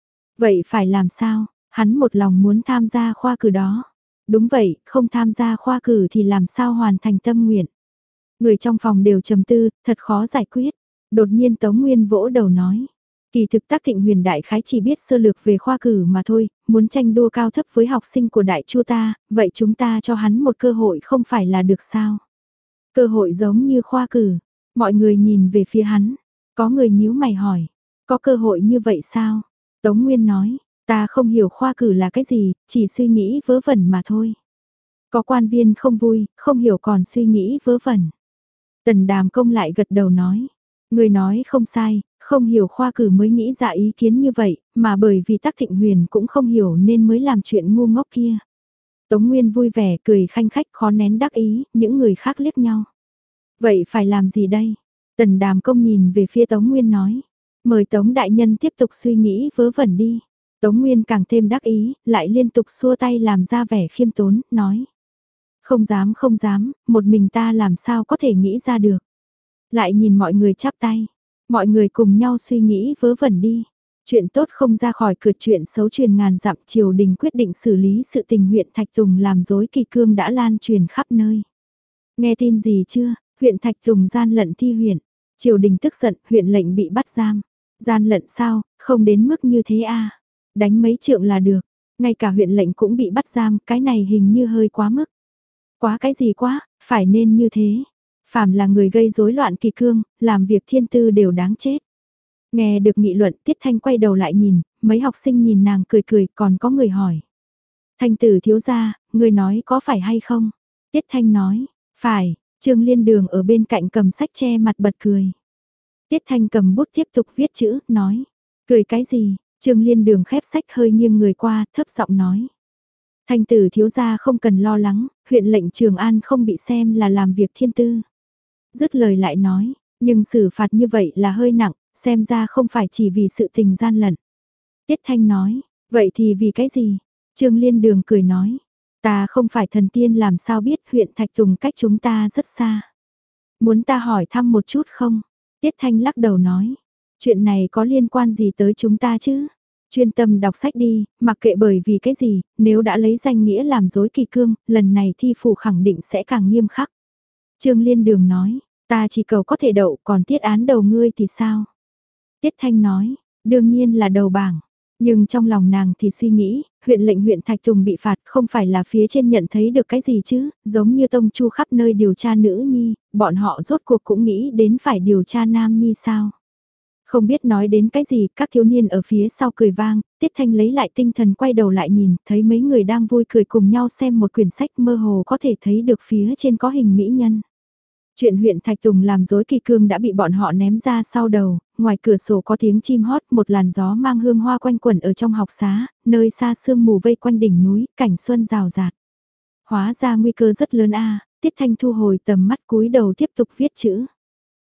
[SPEAKER 1] Vậy phải làm sao, hắn một lòng muốn tham gia khoa cử đó. Đúng vậy, không tham gia khoa cử thì làm sao hoàn thành tâm nguyện. Người trong phòng đều trầm tư, thật khó giải quyết. Đột nhiên Tống Nguyên vỗ đầu nói. Kỳ thực Tắc Thịnh Huyền đại khái chỉ biết sơ lược về khoa cử mà thôi, muốn tranh đua cao thấp với học sinh của Đại Chu ta, vậy chúng ta cho hắn một cơ hội không phải là được sao? Cơ hội giống như khoa cử, mọi người nhìn về phía hắn, có người nhíu mày hỏi, có cơ hội như vậy sao? Tống Nguyên nói, ta không hiểu khoa cử là cái gì, chỉ suy nghĩ vớ vẩn mà thôi. Có quan viên không vui, không hiểu còn suy nghĩ vớ vẩn. Tần Đàm Công lại gật đầu nói, người nói không sai, không hiểu khoa cử mới nghĩ ra ý kiến như vậy, mà bởi vì Tắc Thịnh Huyền cũng không hiểu nên mới làm chuyện ngu ngốc kia. Tống Nguyên vui vẻ cười khanh khách khó nén đắc ý, những người khác liếc nhau. Vậy phải làm gì đây? Tần Đàm Công nhìn về phía Tống Nguyên nói, mời Tống Đại Nhân tiếp tục suy nghĩ vớ vẩn đi. Tống Nguyên càng thêm đắc ý, lại liên tục xua tay làm ra vẻ khiêm tốn, nói. Không dám không dám, một mình ta làm sao có thể nghĩ ra được. Lại nhìn mọi người chắp tay, mọi người cùng nhau suy nghĩ vớ vẩn đi. Chuyện tốt không ra khỏi cửa, chuyện xấu truyền ngàn dặm, triều đình quyết định xử lý sự tình huyện Thạch Tùng làm rối kỳ cương đã lan truyền khắp nơi. Nghe tin gì chưa, huyện Thạch Tùng gian lận thi huyện, triều đình tức giận, huyện lệnh bị bắt giam. Gian lận sao, không đến mức như thế à. Đánh mấy trượng là được, ngay cả huyện lệnh cũng bị bắt giam, cái này hình như hơi quá mức. Quá cái gì quá, phải nên như thế. Phàm là người gây rối loạn kỳ cương, làm việc thiên tư đều đáng chết. Nghe được nghị luận, Tiết Thanh quay đầu lại nhìn, mấy học sinh nhìn nàng cười cười, còn có người hỏi. Thanh tử thiếu gia, người nói có phải hay không? Tiết Thanh nói, phải, Trương Liên Đường ở bên cạnh cầm sách che mặt bật cười. Tiết Thanh cầm bút tiếp tục viết chữ, nói, cười cái gì? Trương Liên Đường khép sách hơi nghiêng người qua, thấp giọng nói. Thanh tử thiếu gia không cần lo lắng, huyện lệnh Trường An không bị xem là làm việc thiên tư. Dứt lời lại nói, nhưng xử phạt như vậy là hơi nặng, xem ra không phải chỉ vì sự tình gian lận. Tiết Thanh nói, vậy thì vì cái gì? Trương Liên Đường cười nói, ta không phải thần tiên làm sao biết huyện Thạch Tùng cách chúng ta rất xa. Muốn ta hỏi thăm một chút không? Tiết Thanh lắc đầu nói, chuyện này có liên quan gì tới chúng ta chứ? Chuyên tâm đọc sách đi, mặc kệ bởi vì cái gì, nếu đã lấy danh nghĩa làm dối kỳ cương, lần này thi phủ khẳng định sẽ càng nghiêm khắc. Trương Liên Đường nói, ta chỉ cầu có thể đậu, còn tiết án đầu ngươi thì sao? Tiết Thanh nói, đương nhiên là đầu bảng. Nhưng trong lòng nàng thì suy nghĩ, huyện lệnh huyện Thạch Tùng bị phạt không phải là phía trên nhận thấy được cái gì chứ, giống như Tông Chu khắp nơi điều tra nữ nhi, bọn họ rốt cuộc cũng nghĩ đến phải điều tra nam nhi sao. Không biết nói đến cái gì, các thiếu niên ở phía sau cười vang, Tiết Thanh lấy lại tinh thần quay đầu lại nhìn, thấy mấy người đang vui cười cùng nhau xem một quyển sách mơ hồ có thể thấy được phía trên có hình mỹ nhân. Chuyện huyện Thạch Tùng làm rối kỳ cương đã bị bọn họ ném ra sau đầu, ngoài cửa sổ có tiếng chim hót, một làn gió mang hương hoa quanh quẩn ở trong học xá, nơi xa sương mù vây quanh đỉnh núi, cảnh xuân rào rạt. Hóa ra nguy cơ rất lớn a. Tiết Thanh thu hồi tầm mắt cúi đầu tiếp tục viết chữ.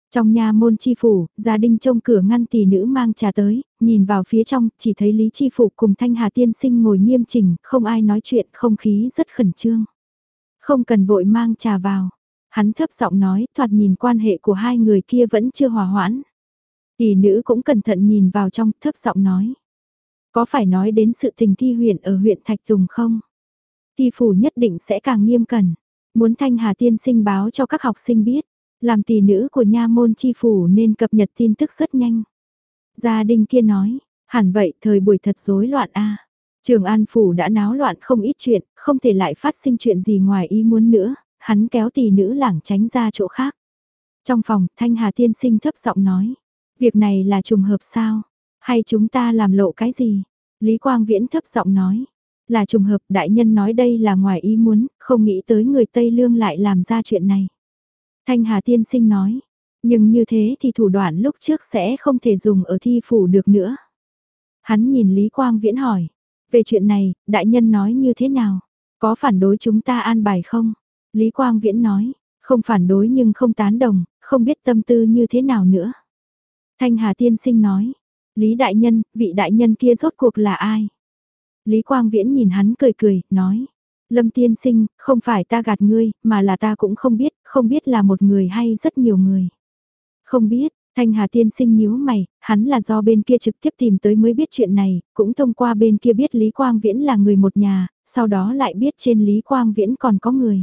[SPEAKER 1] Trong nhà môn chi phủ, gia đình trông cửa ngăn tỷ nữ mang trà tới, nhìn vào phía trong, chỉ thấy Lý Chi Phủ cùng Thanh Hà tiên sinh ngồi nghiêm chỉnh, không ai nói chuyện, không khí rất khẩn trương. Không cần vội mang trà vào. Hắn thấp giọng nói, thoạt nhìn quan hệ của hai người kia vẫn chưa hòa hoãn. Tỷ nữ cũng cẩn thận nhìn vào trong, thấp giọng nói. Có phải nói đến sự tình thi huyện ở huyện Thạch Tùng không? Thi phủ nhất định sẽ càng nghiêm cẩn. Muốn Thanh Hà tiên sinh báo cho các học sinh biết. Làm tỷ nữ của nha môn chi phủ nên cập nhật tin tức rất nhanh. Gia đình kia nói, hẳn vậy thời buổi thật rối loạn a. Trường An phủ đã náo loạn không ít chuyện, không thể lại phát sinh chuyện gì ngoài ý muốn nữa, hắn kéo tỷ nữ lảng tránh ra chỗ khác. Trong phòng, Thanh Hà tiên sinh thấp giọng nói, việc này là trùng hợp sao? Hay chúng ta làm lộ cái gì? Lý Quang Viễn thấp giọng nói, là trùng hợp, đại nhân nói đây là ngoài ý muốn, không nghĩ tới người Tây Lương lại làm ra chuyện này. Thanh Hà tiên sinh nói, nhưng như thế thì thủ đoạn lúc trước sẽ không thể dùng ở thi phủ được nữa. Hắn nhìn Lý Quang Viễn hỏi, về chuyện này, đại nhân nói như thế nào? Có phản đối chúng ta an bài không? Lý Quang Viễn nói, không phản đối nhưng không tán đồng, không biết tâm tư như thế nào nữa. Thanh Hà tiên sinh nói, Lý đại nhân, vị đại nhân kia rốt cuộc là ai? Lý Quang Viễn nhìn hắn cười cười, nói, Lâm tiên sinh, không phải ta gạt ngươi, mà là ta cũng không biết, không biết là một người hay rất nhiều người. Không biết, Thanh Hà tiên sinh nhíu mày, hắn là do bên kia trực tiếp tìm tới mới biết chuyện này, cũng thông qua bên kia biết Lý Quang Viễn là người một nhà, sau đó lại biết trên Lý Quang Viễn còn có người.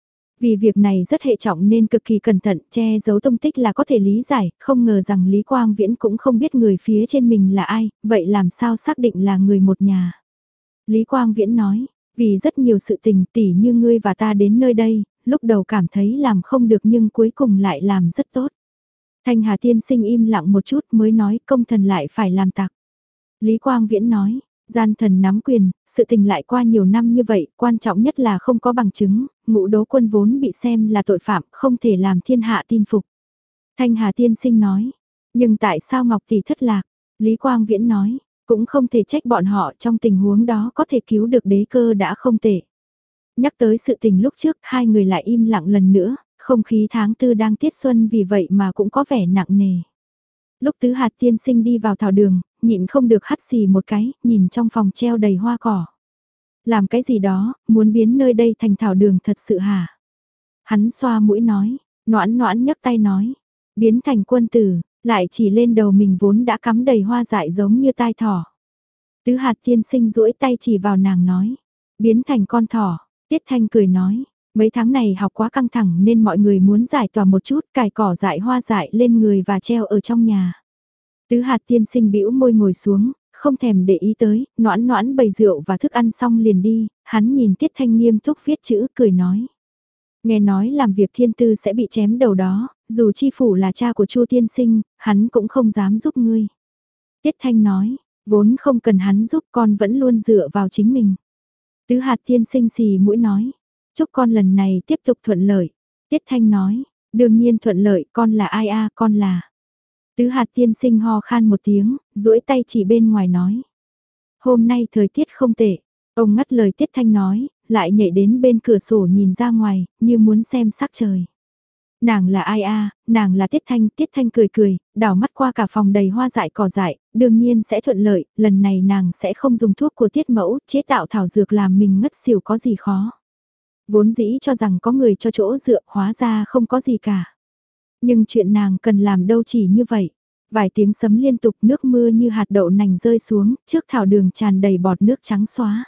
[SPEAKER 1] Vì việc này rất hệ trọng nên cực kỳ cẩn thận, che giấu tung tích là có thể lý giải, không ngờ rằng Lý Quang Viễn cũng không biết người phía trên mình là ai, vậy làm sao xác định là người một nhà. Lý Quang Viễn nói, vì rất nhiều sự tình tỉ như ngươi và ta đến nơi đây, lúc đầu cảm thấy làm không được nhưng cuối cùng lại làm rất tốt. Thanh Hà tiên sinh im lặng một chút mới nói công thần lại phải làm tặc. Lý Quang Viễn nói, gian thần nắm quyền, sự tình lại qua nhiều năm như vậy, quan trọng nhất là không có bằng chứng, Ngũ Đố Quân vốn bị xem là tội phạm, không thể làm thiên hạ tin phục. Thanh Hà tiên sinh nói, nhưng tại sao Ngọc Tỷ thất lạc? Lý Quang Viễn nói, cũng không thể trách bọn họ, trong tình huống đó có thể cứu được đế cơ đã không tệ. Nhắc tới sự tình lúc trước, hai người lại im lặng lần nữa, không khí tháng tư đang tiết xuân vì vậy mà cũng có vẻ nặng nề. Lúc Tứ Hạt tiên sinh đi vào thảo đường, nhịn không được hắt xì một cái, nhìn trong phòng treo đầy hoa cỏ. Làm cái gì đó, muốn biến nơi đây thành thảo đường thật sự hả? Hắn xoa mũi nói, noãn noãn nhấc tay nói, biến thành quân tử, lại chỉ lên đầu mình vốn đã cắm đầy hoa dại giống như tai thỏ. Tứ Hạt tiên sinh duỗi tay chỉ vào nàng nói, biến thành con thỏ, Tiết Thanh cười nói, mấy tháng này học quá căng thẳng nên mọi người muốn giải tỏa một chút, cài cỏ dại hoa dại lên người và treo ở trong nhà. Tứ Hạt tiên sinh bĩu môi ngồi xuống, không thèm để ý tới, noãn noãn bày rượu và thức ăn xong liền đi, hắn nhìn Tiết Thanh nghiêm túc viết chữ cười nói. Nghe nói làm việc thiên tư sẽ bị chém đầu đó, dù chi phủ là cha của Chu tiên sinh, hắn cũng không dám giúp ngươi. Tiết Thanh nói, vốn không cần hắn giúp con vẫn luôn dựa vào chính mình. Tứ Hạt tiên sinh xì mũi nói, chúc con lần này tiếp tục thuận lợi. Tiết Thanh nói, đương nhiên thuận lợi, con là ai a, con là. Tứ Hạt tiên sinh ho khan một tiếng, duỗi tay chỉ bên ngoài nói. Hôm nay thời tiết không tệ, ông ngắt lời Tiết Thanh nói, lại nhảy đến bên cửa sổ nhìn ra ngoài, như muốn xem sắc trời. Nàng là ai a, nàng là Tiết Thanh, Tiết Thanh cười cười, đảo mắt qua cả phòng đầy hoa dại cỏ dại, đương nhiên sẽ thuận lợi, lần này nàng sẽ không dùng thuốc của Tiết Mẫu, chế tạo thảo dược làm mình ngất xỉu có gì khó. Vốn dĩ cho rằng có người cho chỗ dựa, hóa ra không có gì cả. Nhưng chuyện nàng cần làm đâu chỉ như vậy. Vài tiếng sấm liên tục, nước mưa như hạt đậu nành rơi xuống, trước thảo đường tràn đầy bọt nước trắng xóa.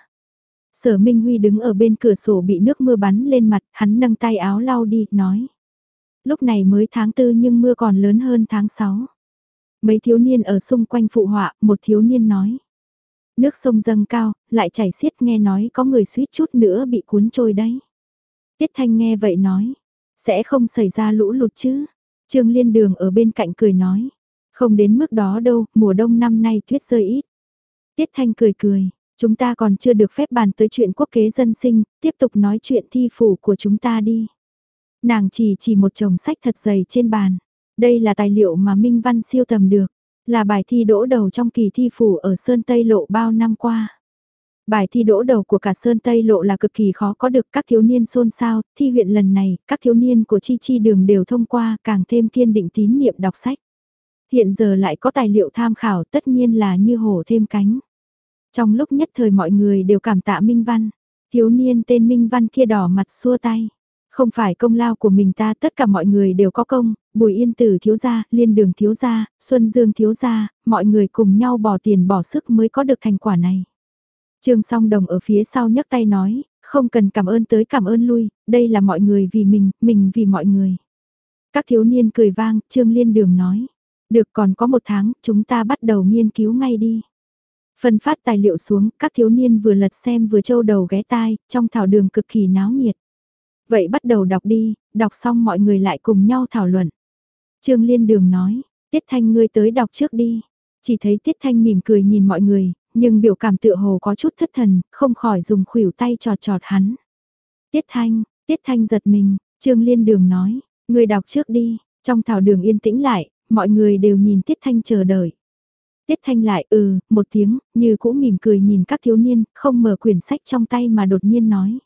[SPEAKER 1] Sở Minh Huy đứng ở bên cửa sổ bị nước mưa bắn lên mặt, hắn nâng tay áo lau đi, nói. Lúc này mới tháng tư nhưng mưa còn lớn hơn tháng sáu. Mấy thiếu niên ở xung quanh phụ họa, một thiếu niên nói. Nước sông dâng cao, lại chảy xiết, nghe nói có người suýt chút nữa bị cuốn trôi đấy. Tiết Thanh nghe vậy nói, sẽ không xảy ra lũ lụt chứ. Trương Liên Đường ở bên cạnh cười nói, không đến mức đó đâu, mùa đông năm nay tuyết rơi ít. Tiết Thanh cười cười, chúng ta còn chưa được phép bàn tới chuyện quốc kế dân sinh, tiếp tục nói chuyện thi phủ của chúng ta đi. Nàng chỉ chỉ một chồng sách thật dày trên bàn. Đây là tài liệu mà Minh Văn siêu tầm được, là bài thi đỗ đầu trong kỳ thi phủ ở Sơn Tây Lộ bao năm qua. Bài thi đỗ đầu của cả Sơn Tây Lộ là cực kỳ khó có được, các thiếu niên xôn xao, thi huyện lần này, các thiếu niên của Chi Chi Đường đều thông qua, càng thêm kiên định tín niệm đọc sách. Hiện giờ lại có tài liệu tham khảo, tất nhiên là như hổ thêm cánh. Trong lúc nhất thời mọi người đều cảm tạ Minh Văn, thiếu niên tên Minh Văn kia đỏ mặt xua tay. Không phải công lao của mình ta, tất cả mọi người đều có công, Bùi Yên Tử thiếu gia, Liên Đường thiếu gia, Xuân Dương thiếu gia, mọi người cùng nhau bỏ tiền bỏ sức mới có được thành quả này. Trương Song Đồng ở phía sau nhấc tay nói, không cần cảm ơn tới cảm ơn lui, đây là mọi người vì mình, mình vì mọi người. Các thiếu niên cười vang, Trương Liên Đường nói, được còn có một tháng, chúng ta bắt đầu nghiên cứu ngay đi. Phân phát tài liệu xuống, các thiếu niên vừa lật xem vừa trâu đầu ghé tai, trong thảo đường cực kỳ náo nhiệt. Vậy bắt đầu đọc đi, đọc xong mọi người lại cùng nhau thảo luận. Trương Liên Đường nói, Tiết Thanh ngươi tới đọc trước đi. Chỉ thấy Tiết Thanh mỉm cười nhìn mọi người, nhưng biểu cảm tựa hồ có chút thất thần, không khỏi dùng khuỷu tay trọt trọt hắn. Tiết Thanh, Tiết Thanh giật mình, Trương Liên Đường nói, ngươi đọc trước đi. Trong thảo đường yên tĩnh lại, mọi người đều nhìn Tiết Thanh chờ đợi. Tiết Thanh lại ừ, một tiếng, như cũ mỉm cười nhìn các thiếu niên, không mở quyển sách trong tay mà đột nhiên nói.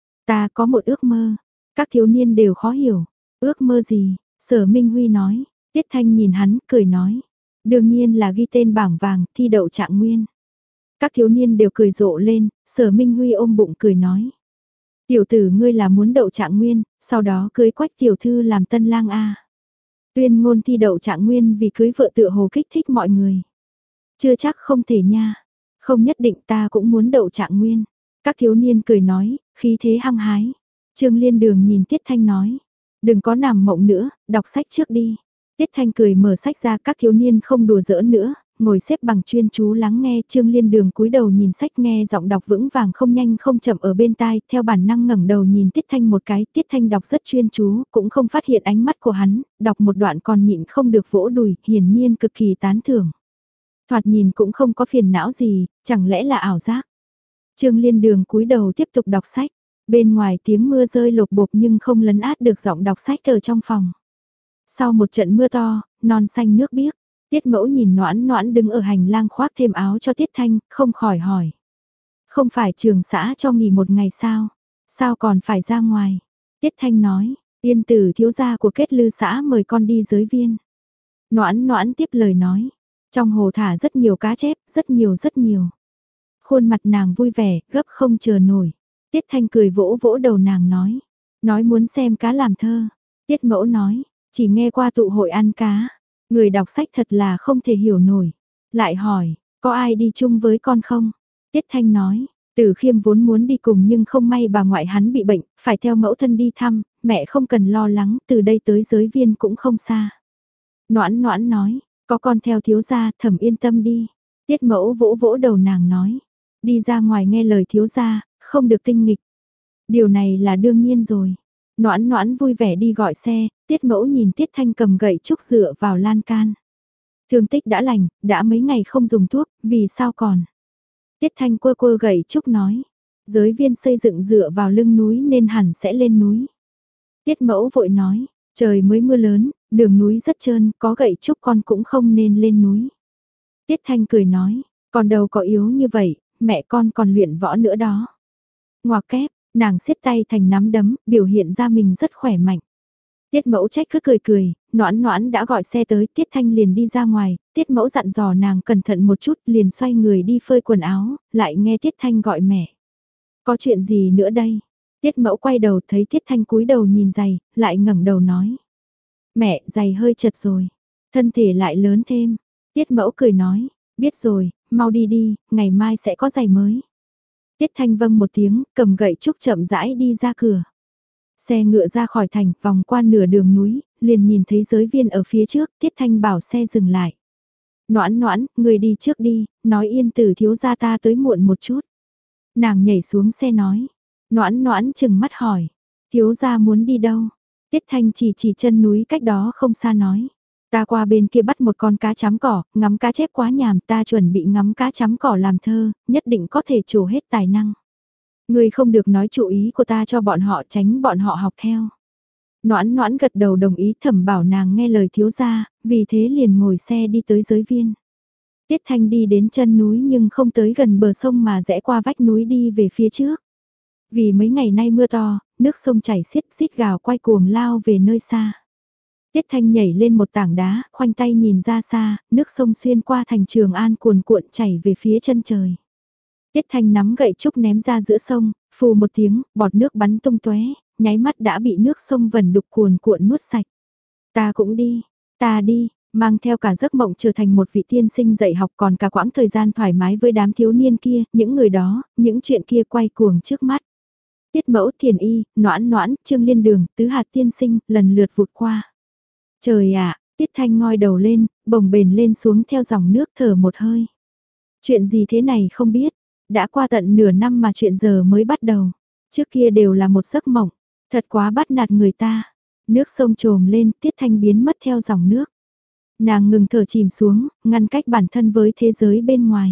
[SPEAKER 1] Ta có một ước mơ, các thiếu niên đều khó hiểu, ước mơ gì, Sở Minh Huy nói, Tiết Thanh nhìn hắn, cười nói, đương nhiên là ghi tên bảng vàng, thi đậu trạng nguyên. Các thiếu niên đều cười rộ lên, Sở Minh Huy ôm bụng cười nói, tiểu tử ngươi là muốn đậu trạng nguyên, sau đó cưới Quách tiểu thư làm tân lang a. Tuyên ngôn thi đậu trạng nguyên vì cưới vợ tựa hồ kích thích mọi người. Chưa chắc không thể nha, không nhất định ta cũng muốn đậu trạng nguyên. Các thiếu niên cười nói, khí thế hăng hái. Trương Liên Đường nhìn Tiết Thanh nói, đừng có nằm mộng nữa, đọc sách trước đi. Tiết Thanh cười mở sách ra, các thiếu niên không đùa giỡn nữa, ngồi xếp bằng chuyên chú lắng nghe. Trương Liên Đường cúi đầu nhìn sách nghe giọng đọc vững vàng không nhanh không chậm ở bên tai, theo bản năng ngẩng đầu nhìn Tiết Thanh một cái. Tiết Thanh đọc rất chuyên chú, cũng không phát hiện ánh mắt của hắn, đọc một đoạn còn nhịn không được vỗ đùi, hiển nhiên cực kỳ tán thưởng. Thoạt nhìn cũng không có phiền não gì, chẳng lẽ là ảo giác. Trương Liên Đường cúi đầu tiếp tục đọc sách, bên ngoài tiếng mưa rơi lộp bộp nhưng không lấn át được giọng đọc sách ở trong phòng. Sau một trận mưa to, non xanh nước biếc, Tiết Mẫu nhìn Noãn Noãn đứng ở hành lang khoác thêm áo cho Tiết Thanh, không khỏi hỏi. Không phải trường xã cho nghỉ một ngày sao? Sao còn phải ra ngoài? Tiết Thanh nói, Yên Tử thiếu gia của Kết Lư xã mời con đi giới viên. Noãn Noãn tiếp lời nói, trong hồ thả rất nhiều cá chép, rất nhiều rất nhiều. Khuôn mặt nàng vui vẻ, gấp không chờ nổi. Tiết Thanh cười vỗ vỗ đầu nàng nói. Nói muốn xem cá làm thơ. Tiết Mẫu nói, chỉ nghe qua tụ hội ăn cá. Người đọc sách thật là không thể hiểu nổi. Lại hỏi, có ai đi chung với con không? Tiết Thanh nói, Tử Khiêm vốn muốn đi cùng nhưng không may bà ngoại hắn bị bệnh, phải theo mẫu thân đi thăm, mẹ không cần lo lắng, từ đây tới giới viên cũng không xa. Noãn Noãn nói, có con theo thiếu gia, Thẩm yên tâm đi. Tiết Mẫu vỗ vỗ đầu nàng nói, đi ra ngoài nghe lời thiếu gia, không được tinh nghịch. Điều này là đương nhiên rồi. Noãn Noãn vui vẻ đi gọi xe, Tiết Mẫu nhìn Tiết Thanh cầm gậy trúc dựa vào lan can. Thương tích đã lành, đã mấy ngày không dùng thuốc, vì sao còn? Tiết Thanh quơ quơ gậy trúc nói, giới viên xây dựng dựa vào lưng núi nên hẳn sẽ lên núi. Tiết Mẫu vội nói, trời mới mưa lớn, đường núi rất trơn, có gậy trúc con cũng không nên lên núi. Tiết Thanh cười nói, con đầu có yếu như vậy, mẹ con còn luyện võ nữa đó. Ngoà kép, nàng siết tay thành nắm đấm, biểu hiện ra mình rất khỏe mạnh. Tiết Mẫu trách cứ cười cười, Noãn Noãn đã gọi xe tới, Tiết Thanh liền đi ra ngoài, Tiết Mẫu dặn dò nàng cẩn thận một chút, liền xoay người đi phơi quần áo, lại nghe Tiết Thanh gọi mẹ. Có chuyện gì nữa đây? Tiết Mẫu quay đầu thấy Tiết Thanh cúi đầu nhìn giày, lại ngẩng đầu nói. Mẹ, giày hơi chật rồi, thân thể lại lớn thêm. Tiết Mẫu cười nói, biết rồi, mau đi đi, ngày mai sẽ có giày mới. Tiết Thanh vâng một tiếng, cầm gậy trúc chậm rãi đi ra cửa. Xe ngựa ra khỏi thành, vòng qua nửa đường núi, liền nhìn thấy giới viên ở phía trước, Tiết Thanh bảo xe dừng lại. Noãn Noãn, người đi trước đi, nói Yên Tử thiếu gia ta tới muộn một chút. Nàng nhảy xuống xe nói. Noãn Noãn chừng mắt hỏi, thiếu gia muốn đi đâu? Tiết Thanh chỉ chỉ chân núi cách đó không xa nói. Ta qua bên kia bắt một con cá chấm cỏ, ngắm cá chép quá nhàm, ta chuẩn bị ngắm cá chấm cỏ làm thơ, nhất định có thể trổ hết tài năng. Ngươi không được nói chủ ý của ta cho bọn họ, tránh bọn họ học theo. Noãn Noãn gật đầu đồng ý, thẩm bảo nàng nghe lời thiếu gia, vì thế liền ngồi xe đi tới giới viên. Tiết Thanh đi đến chân núi nhưng không tới gần bờ sông mà rẽ qua vách núi đi về phía trước. Vì mấy ngày nay mưa to, nước sông chảy xiết xít gào quay cuồng lao về nơi xa. Tiết Thanh nhảy lên một tảng đá, khoanh tay nhìn ra xa, nước sông xuyên qua thành Trường An cuồn cuộn chảy về phía chân trời. Tiết Thanh nắm gậy trúc ném ra giữa sông, phù một tiếng, bọt nước bắn tung tóe, nháy mắt đã bị nước sông vẩn đục cuồn cuộn nuốt sạch. Ta cũng đi, ta đi, mang theo cả giấc mộng trở thành một vị tiên sinh dạy học, còn cả quãng thời gian thoải mái với đám thiếu niên kia, những người đó, những chuyện kia quay cuồng trước mắt. Tiết Mẫu, Thiền Y, Noãn Noãn, Trương Liên Đường, Tứ Hạt tiên sinh, lần lượt vụt qua. Trời ạ, Tiết Thanh ngoi đầu lên, bồng bềnh lên xuống theo dòng nước, thở một hơi. Chuyện gì thế này không biết, đã qua tận nửa năm mà chuyện giờ mới bắt đầu. Trước kia đều là một giấc mộng, thật quá bắt nạt người ta. Nước sông trồm lên, Tiết Thanh biến mất theo dòng nước. Nàng ngừng thở chìm xuống, ngăn cách bản thân với thế giới bên ngoài.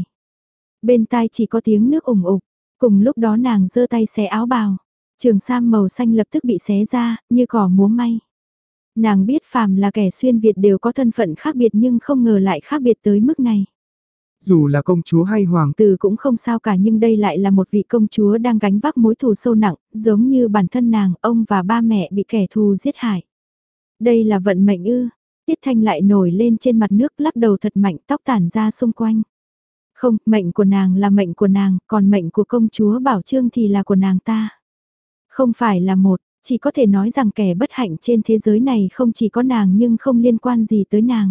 [SPEAKER 1] Bên tai chỉ có tiếng nước ủng ục, cùng lúc đó nàng giơ tay xé áo bào. Trường sam màu xanh lập tức bị xé ra, như cỏ múa may. Nàng biết phàm là kẻ xuyên Việt đều có thân phận khác biệt nhưng không ngờ lại khác biệt tới mức này.
[SPEAKER 2] Dù là công chúa hay hoàng
[SPEAKER 1] tử cũng không sao cả, nhưng đây lại là một vị công chúa đang gánh vác mối thù sâu nặng, giống như bản thân nàng, ông và ba mẹ bị kẻ thù giết hại. Đây là vận mệnh ư? Tiết Thanh lại nổi lên trên mặt nước, lắc đầu thật mạnh, tóc tản ra xung quanh. Không, mệnh của nàng là mệnh của nàng, còn mệnh của công chúa Bảo Trương thì là của nàng ta. Không phải là một, chỉ có thể nói rằng kẻ bất hạnh trên thế giới này không chỉ có nàng nhưng không liên quan gì tới nàng.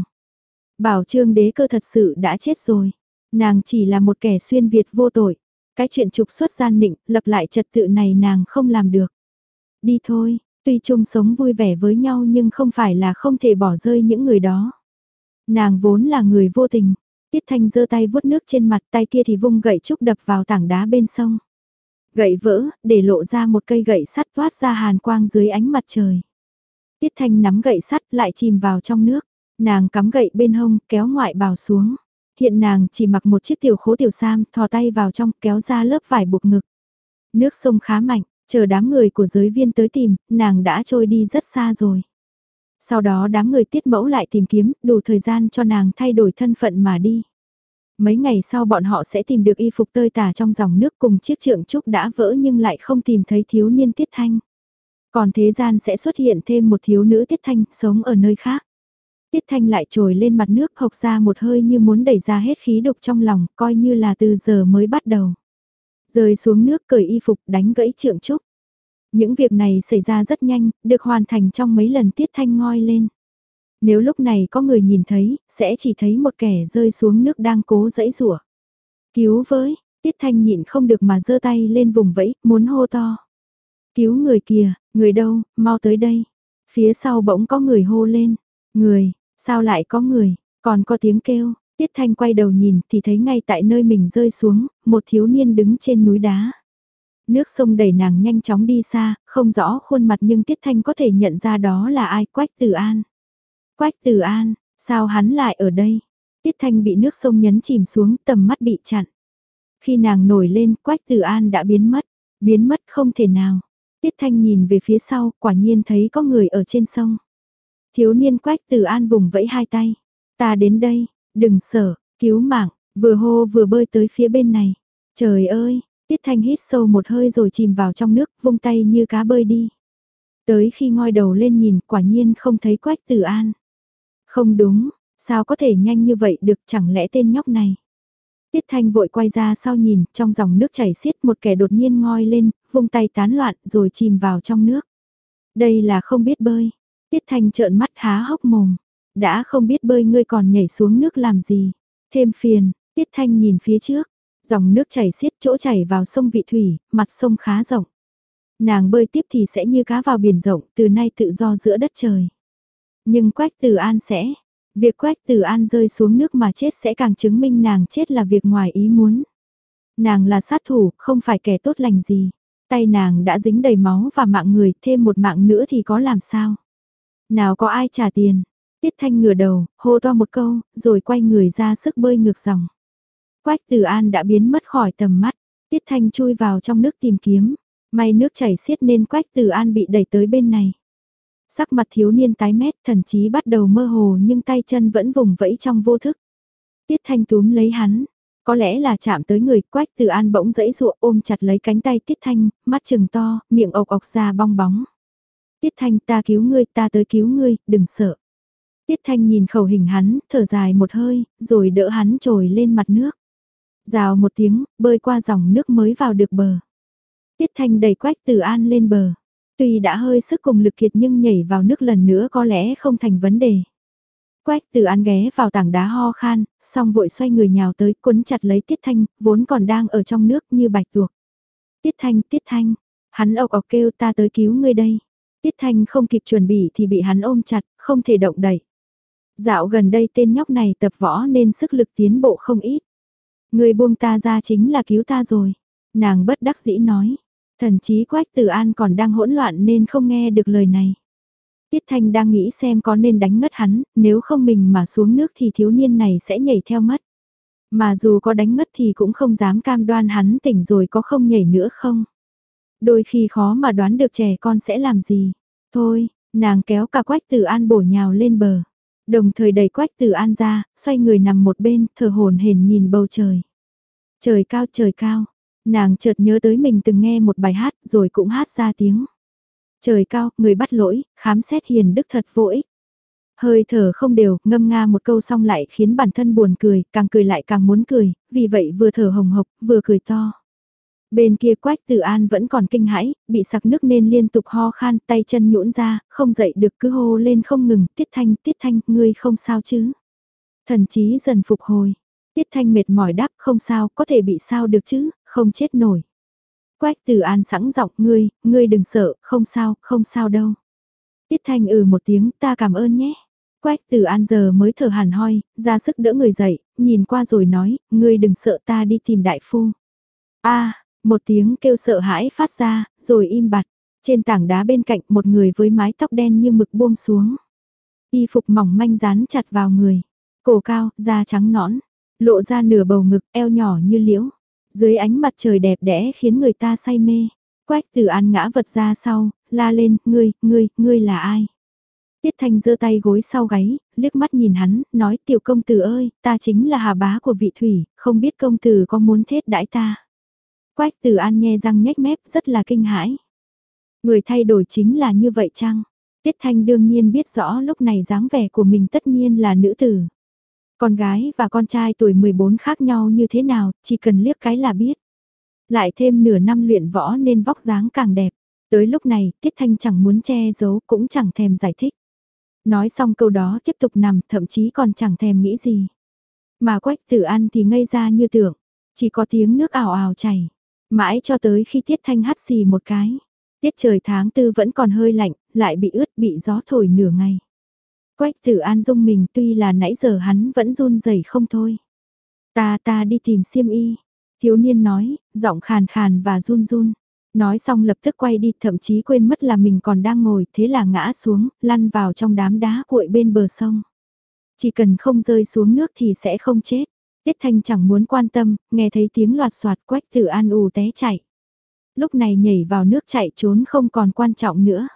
[SPEAKER 1] Bảo Trương đế cơ thật sự đã chết rồi. Nàng chỉ là một kẻ xuyên Việt vô tội. Cái chuyện trục xuất gian nịnh, lập lại trật tự này nàng không làm được. Đi thôi, tuy chung sống vui vẻ với nhau nhưng không phải là không thể bỏ rơi những người đó. Nàng vốn là người vô tình. Tiết Thanh giơ tay vuốt nước trên mặt, tay kia thì vung gậy trúc đập vào tảng đá bên sông. Gậy vỡ, để lộ ra một cây gậy sắt toát ra hàn quang dưới ánh mặt trời. Tiết Thanh nắm gậy sắt lại chìm vào trong nước. Nàng cắm gậy bên hông, kéo ngoại bào xuống. Hiện nàng chỉ mặc một chiếc tiểu khố tiểu sam, thò tay vào trong, kéo ra lớp vải buộc ngực. Nước sông khá mạnh, chờ đám người của giới viên tới tìm, nàng đã trôi đi rất xa rồi. Sau đó đám người Tiết Mẫu lại tìm kiếm, đủ thời gian cho nàng thay đổi thân phận mà đi. Mấy ngày sau bọn họ sẽ tìm được y phục tơi tả trong dòng nước cùng chiếc trượng trúc đã vỡ nhưng lại không tìm thấy thiếu niên Tiết Thanh. Còn thế gian sẽ xuất hiện thêm một thiếu nữ Tiết Thanh sống ở nơi khác. Tiết Thanh lại trồi lên mặt nước, hộc ra một hơi như muốn đẩy ra hết khí độc trong lòng, coi như là từ giờ mới bắt đầu. Rơi xuống nước, cởi y phục, đánh gãy trượng trúc. Những việc này xảy ra rất nhanh, được hoàn thành trong mấy lần Tiết Thanh ngoi lên. Nếu lúc này có người nhìn thấy, sẽ chỉ thấy một kẻ rơi xuống nước đang cố giãy giụa. Cứu với, Tiết Thanh nhịn không được mà giơ tay lên vùng vẫy, muốn hô to. Cứu người kìa, người đâu, mau tới đây. Phía sau bỗng có người hô lên. Người, sao lại có người, còn có tiếng kêu. Tiết Thanh quay đầu nhìn thì thấy ngay tại nơi mình rơi xuống, một thiếu niên đứng trên núi đá. Nước sông đẩy nàng nhanh chóng đi xa, không rõ khuôn mặt nhưng Tiết Thanh có thể nhận ra đó là ai. Quách Tử An. Quách Tử An, sao hắn lại ở đây? Tiết Thanh bị nước sông nhấn chìm xuống, tầm mắt bị chặn. Khi nàng nổi lên, Quách Tử An đã biến mất. Biến mất không thể nào. Tiết Thanh nhìn về phía sau, quả nhiên thấy có người ở trên sông. Thiếu niên Quách Tử An vùng vẫy hai tay. Ta đến đây, đừng sợ, cứu mạng, vừa hô vừa bơi tới phía bên này. Trời ơi, Tiết Thanh hít sâu một hơi rồi chìm vào trong nước, vung tay như cá bơi đi. Tới khi ngoi đầu lên nhìn, quả nhiên không thấy Quách Tử An. Không đúng, sao có thể nhanh như vậy được, chẳng lẽ tên nhóc này. Tiết Thanh vội quay ra sau nhìn, trong dòng nước chảy xiết một kẻ đột nhiên ngoi lên, vung tay tán loạn rồi chìm vào trong nước. Đây là không biết bơi. Tiết Thanh trợn mắt há hốc mồm. Đã không biết bơi ngươi còn nhảy xuống nước làm gì. Thêm phiền, Tiết Thanh nhìn phía trước. Dòng nước chảy xiết, chỗ chảy vào sông Vị Thủy, mặt sông khá rộng. Nàng bơi tiếp thì sẽ như cá vào biển rộng, từ nay tự do giữa đất trời. Nhưng Quách Tử An sẽ, việc Quách Tử An rơi xuống nước mà chết sẽ càng chứng minh nàng chết là việc ngoài ý muốn. Nàng là sát thủ, không phải kẻ tốt lành gì. Tay nàng đã dính đầy máu và mạng người, thêm một mạng nữa thì có làm sao? Nào có ai trả tiền? Tiết Thanh ngửa đầu, hô to một câu, rồi quay người ra sức bơi ngược dòng. Quách Tử An đã biến mất khỏi tầm mắt. Tiết Thanh chui vào trong nước tìm kiếm. May nước chảy xiết nên Quách Tử An bị đẩy tới bên này. Sắc mặt thiếu niên tái mét, thần chí bắt đầu mơ hồ nhưng tay chân vẫn vùng vẫy trong vô thức. Tiết Thanh túm lấy hắn, có lẽ là chạm tới người, Quách Tử An bỗng giãy giụa ôm chặt lấy cánh tay Tiết Thanh, mắt trừng to, miệng ộc ộc ra bong bóng. Tiết Thanh, ta cứu ngươi, ta tới cứu ngươi, đừng sợ. Tiết Thanh nhìn khẩu hình hắn, thở dài một hơi, rồi đỡ hắn trồi lên mặt nước. Rào một tiếng, bơi qua dòng nước mới vào được bờ. Tiết Thanh đẩy Quách Tử An lên bờ. Tuy đã hơi sức cùng lực kiệt nhưng nhảy vào nước lần nữa có lẽ không thành vấn đề. Quách Tử An ghé vào tảng đá ho khan, xong vội xoay người nhào tới quấn chặt lấy Tiết Thanh, vốn còn đang ở trong nước như bạch tuộc. Tiết Thanh, Tiết Thanh, hắn ộc ộc kêu ta tới cứu ngươi đây. Tiết Thanh không kịp chuẩn bị thì bị hắn ôm chặt, không thể động đậy. Dạo gần đây tên nhóc này tập võ nên sức lực tiến bộ không ít. Ngươi buông ta ra chính là cứu ta rồi. Nàng bất đắc dĩ nói. Thần chí Quách Tử An còn đang hỗn loạn nên không nghe được lời này. Tiết Thanh đang nghĩ xem có nên đánh ngất hắn, nếu không mình mà xuống nước thì thiếu niên này sẽ nhảy theo mất. Mà dù có đánh ngất thì cũng không dám cam đoan hắn tỉnh rồi có không nhảy nữa không. Đôi khi khó mà đoán được trẻ con sẽ làm gì. Thôi, nàng kéo cả Quách Tử An bổ nhào lên bờ. Đồng thời đẩy Quách Tử An ra, xoay người nằm một bên, thở hổn hển nhìn bầu trời. Trời cao trời cao, nàng chợt nhớ tới mình từng nghe một bài hát rồi cũng hát ra tiếng. Trời cao, người bắt lỗi, khám xét hiền đức thật vô ích. Hơi thở không đều, ngâm nga một câu xong lại khiến bản thân buồn cười, càng cười lại càng muốn cười, vì vậy vừa thở hồng hộc, vừa cười to. Bên kia Quách Tử An vẫn còn kinh hãi, bị sặc nước nên liên tục ho khan, tay chân nhũn ra, không dậy được cứ hô lên không ngừng, Tiết Thanh, Tiết Thanh, ngươi không sao chứ. Thần trí dần phục hồi, Tiết Thanh mệt mỏi đáp không sao, có thể bị sao được chứ, không chết nổi. Quách Tử An sẵn giọng ngươi, ngươi đừng sợ, không sao, không sao đâu. Tiết Thanh ừ một tiếng, ta cảm ơn nhé. Quách Tử An giờ mới thở hàn hoi, ra sức đỡ người dậy, nhìn qua rồi nói, ngươi đừng sợ ta đi tìm đại phu. A, một tiếng kêu sợ hãi phát ra, rồi im bặt. Trên tảng đá bên cạnh một người với mái tóc đen như mực buông xuống. Y phục mỏng manh dán chặt vào người. Cổ cao, da trắng nõn, lộ ra nửa bầu ngực, eo nhỏ như liễu. Dưới ánh mặt trời đẹp đẽ khiến người ta say mê. Quách Tử An ngã vật ra sau, la lên, ngươi, ngươi, ngươi là ai? Tiết Thanh giơ tay gối sau gáy, liếc mắt nhìn hắn, nói tiểu công tử ơi, ta chính là hà bá của vị thủy, không biết công tử có muốn thết đãi ta. Quách Tử An nhe răng nhếch mép rất là kinh hãi. Người thay đổi chính là như vậy chăng? Tiết Thanh đương nhiên biết rõ lúc này dáng vẻ của mình tất nhiên là nữ tử. Con gái và con trai tuổi mười bốn khác nhau như thế nào, chỉ cần liếc cái là biết. Lại thêm nửa năm luyện võ nên vóc dáng càng đẹp. Tới lúc này, Tiết Thanh chẳng muốn che giấu cũng chẳng thèm giải thích. Nói xong câu đó tiếp tục nằm, thậm chí còn chẳng thèm nghĩ gì. Mà Quách Tử An thì ngây ra như tưởng, chỉ có tiếng nước ào ào chảy. Mãi cho tới khi Tiết Thanh hắt xì một cái. Tiết trời tháng tư vẫn còn hơi lạnh, lại bị ướt bị gió thổi nửa ngày. Quách Tử An rung mình tuy là nãy giờ hắn vẫn run rẩy không thôi. Ta ta đi tìm xiêm y. Thiếu niên nói, giọng khàn khàn và run run. Nói xong lập tức quay đi, thậm chí quên mất là mình còn đang ngồi, thế là ngã xuống, lăn vào trong đám đá cuội bên bờ sông. Chỉ cần không rơi xuống nước thì sẽ không chết. Tiết Thanh chẳng muốn quan tâm, nghe thấy tiếng loạt soạt Quách Tử An ù té chạy. Lúc này nhảy vào nước chạy trốn không còn quan trọng nữa.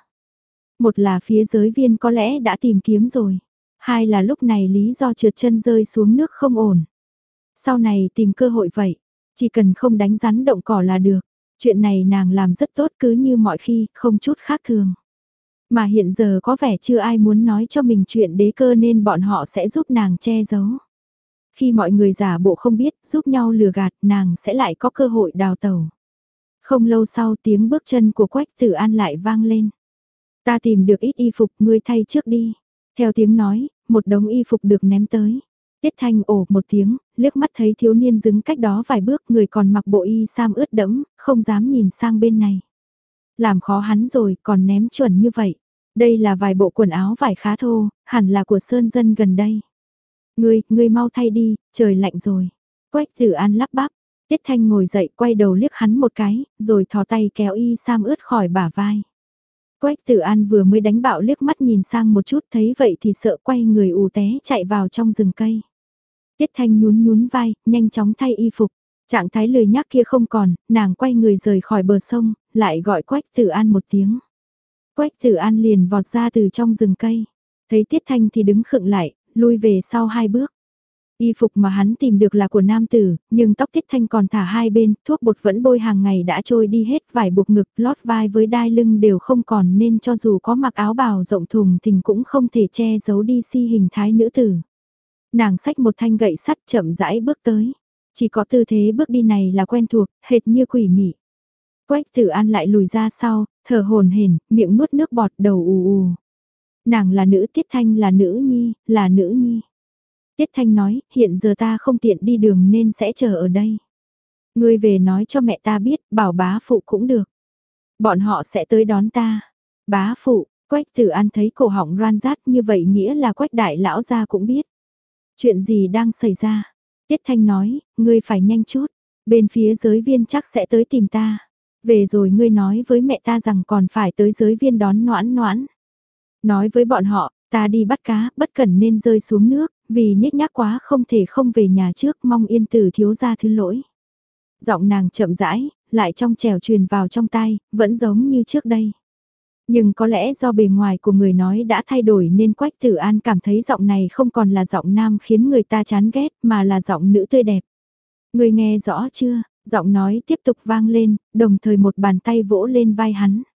[SPEAKER 1] Một là phía giới viên có lẽ đã tìm kiếm rồi. Hai là lúc này lý do trượt chân rơi xuống nước không ổn. Sau này tìm cơ hội vậy, chỉ cần không đánh rắn động cỏ là được. Chuyện này nàng làm rất tốt cứ như mọi khi, không chút khác thường. Mà hiện giờ có vẻ chưa ai muốn nói cho mình chuyện đế cơ nên bọn họ sẽ giúp nàng che giấu. Khi mọi người giả bộ không biết, giúp nhau lừa gạt, nàng sẽ lại có cơ hội đào tẩu. Không lâu sau tiếng bước chân của Quách Tử An lại vang lên. Ta tìm được ít y phục, ngươi thay trước đi. Theo tiếng nói, một đống y phục được ném tới. Tiết Thanh ồ một tiếng, liếc mắt thấy thiếu niên đứng cách đó vài bước, người còn mặc bộ y sam ướt đẫm, không dám nhìn sang bên này. Làm khó hắn rồi, còn ném chuẩn như vậy. Đây là vài bộ quần áo vải khá thô, hẳn là của sơn dân gần đây. Ngươi, ngươi mau thay đi, trời lạnh rồi. Quách Tử An lắp bắp, Tiết Thanh ngồi dậy quay đầu liếc hắn một cái, rồi thò tay kéo y sam ướt khỏi bả vai. Quách Tử An vừa mới đánh bạo liếc mắt nhìn sang một chút thấy vậy thì sợ quay người ù té chạy vào trong rừng cây. Tiết Thanh nhún nhún vai, nhanh chóng thay y phục. Trạng thái lười nhác kia không còn, nàng quay người rời khỏi bờ sông, lại gọi Quách Tử An một tiếng. Quách Tử An liền vọt ra từ trong rừng cây. Thấy Tiết Thanh thì đứng khựng lại, lui về sau hai bước. Y phục mà hắn tìm được là của nam tử, nhưng tóc Tiết Thanh còn thả hai bên, thuốc bột vẫn bôi hàng ngày đã trôi đi hết, vải buộc ngực, lót vai với đai lưng đều không còn, nên cho dù có mặc áo bào rộng thùng thình cũng không thể che giấu đi si hình thái nữ tử. Nàng xách một thanh gậy sắt chậm rãi bước tới. Chỉ có tư thế bước đi này là quen thuộc, hệt như quỷ mị. Quách Tử An lại lùi ra sau, thở hổn hển, miệng nuốt nước bọt, đầu ù ù. Nàng là nữ, Tiết Thanh là nữ nhi, là nữ nhi. Tiết Thanh nói, hiện giờ ta không tiện đi đường nên sẽ chờ ở đây. Ngươi về nói cho mẹ ta biết, bảo bá phụ cũng được. Bọn họ sẽ tới đón ta. Bá phụ, Quách Tử An thấy cổ họng ran rát như vậy nghĩa là Quách đại lão gia cũng biết. Chuyện gì đang xảy ra? Tiết Thanh nói, ngươi phải nhanh chút. Bên phía giới viên chắc sẽ tới tìm ta. Về rồi ngươi nói với mẹ ta rằng còn phải tới giới viên đón Noãn Noãn. Nói với bọn họ, ta đi bắt cá, bất cẩn nên rơi xuống nước, vì nhếch nhác quá không thể không về nhà trước, mong Yên Tử thiếu gia thứ lỗi. Giọng nàng chậm rãi, lại trong trẻo truyền vào trong tai, vẫn giống như trước đây. Nhưng có lẽ do bề ngoài của người nói đã thay đổi nên Quách Tử An cảm thấy giọng này không còn là giọng nam khiến người ta chán ghét mà là giọng nữ tươi đẹp. Người nghe rõ chưa? Giọng nói tiếp tục vang lên, đồng thời một bàn tay vỗ lên vai hắn.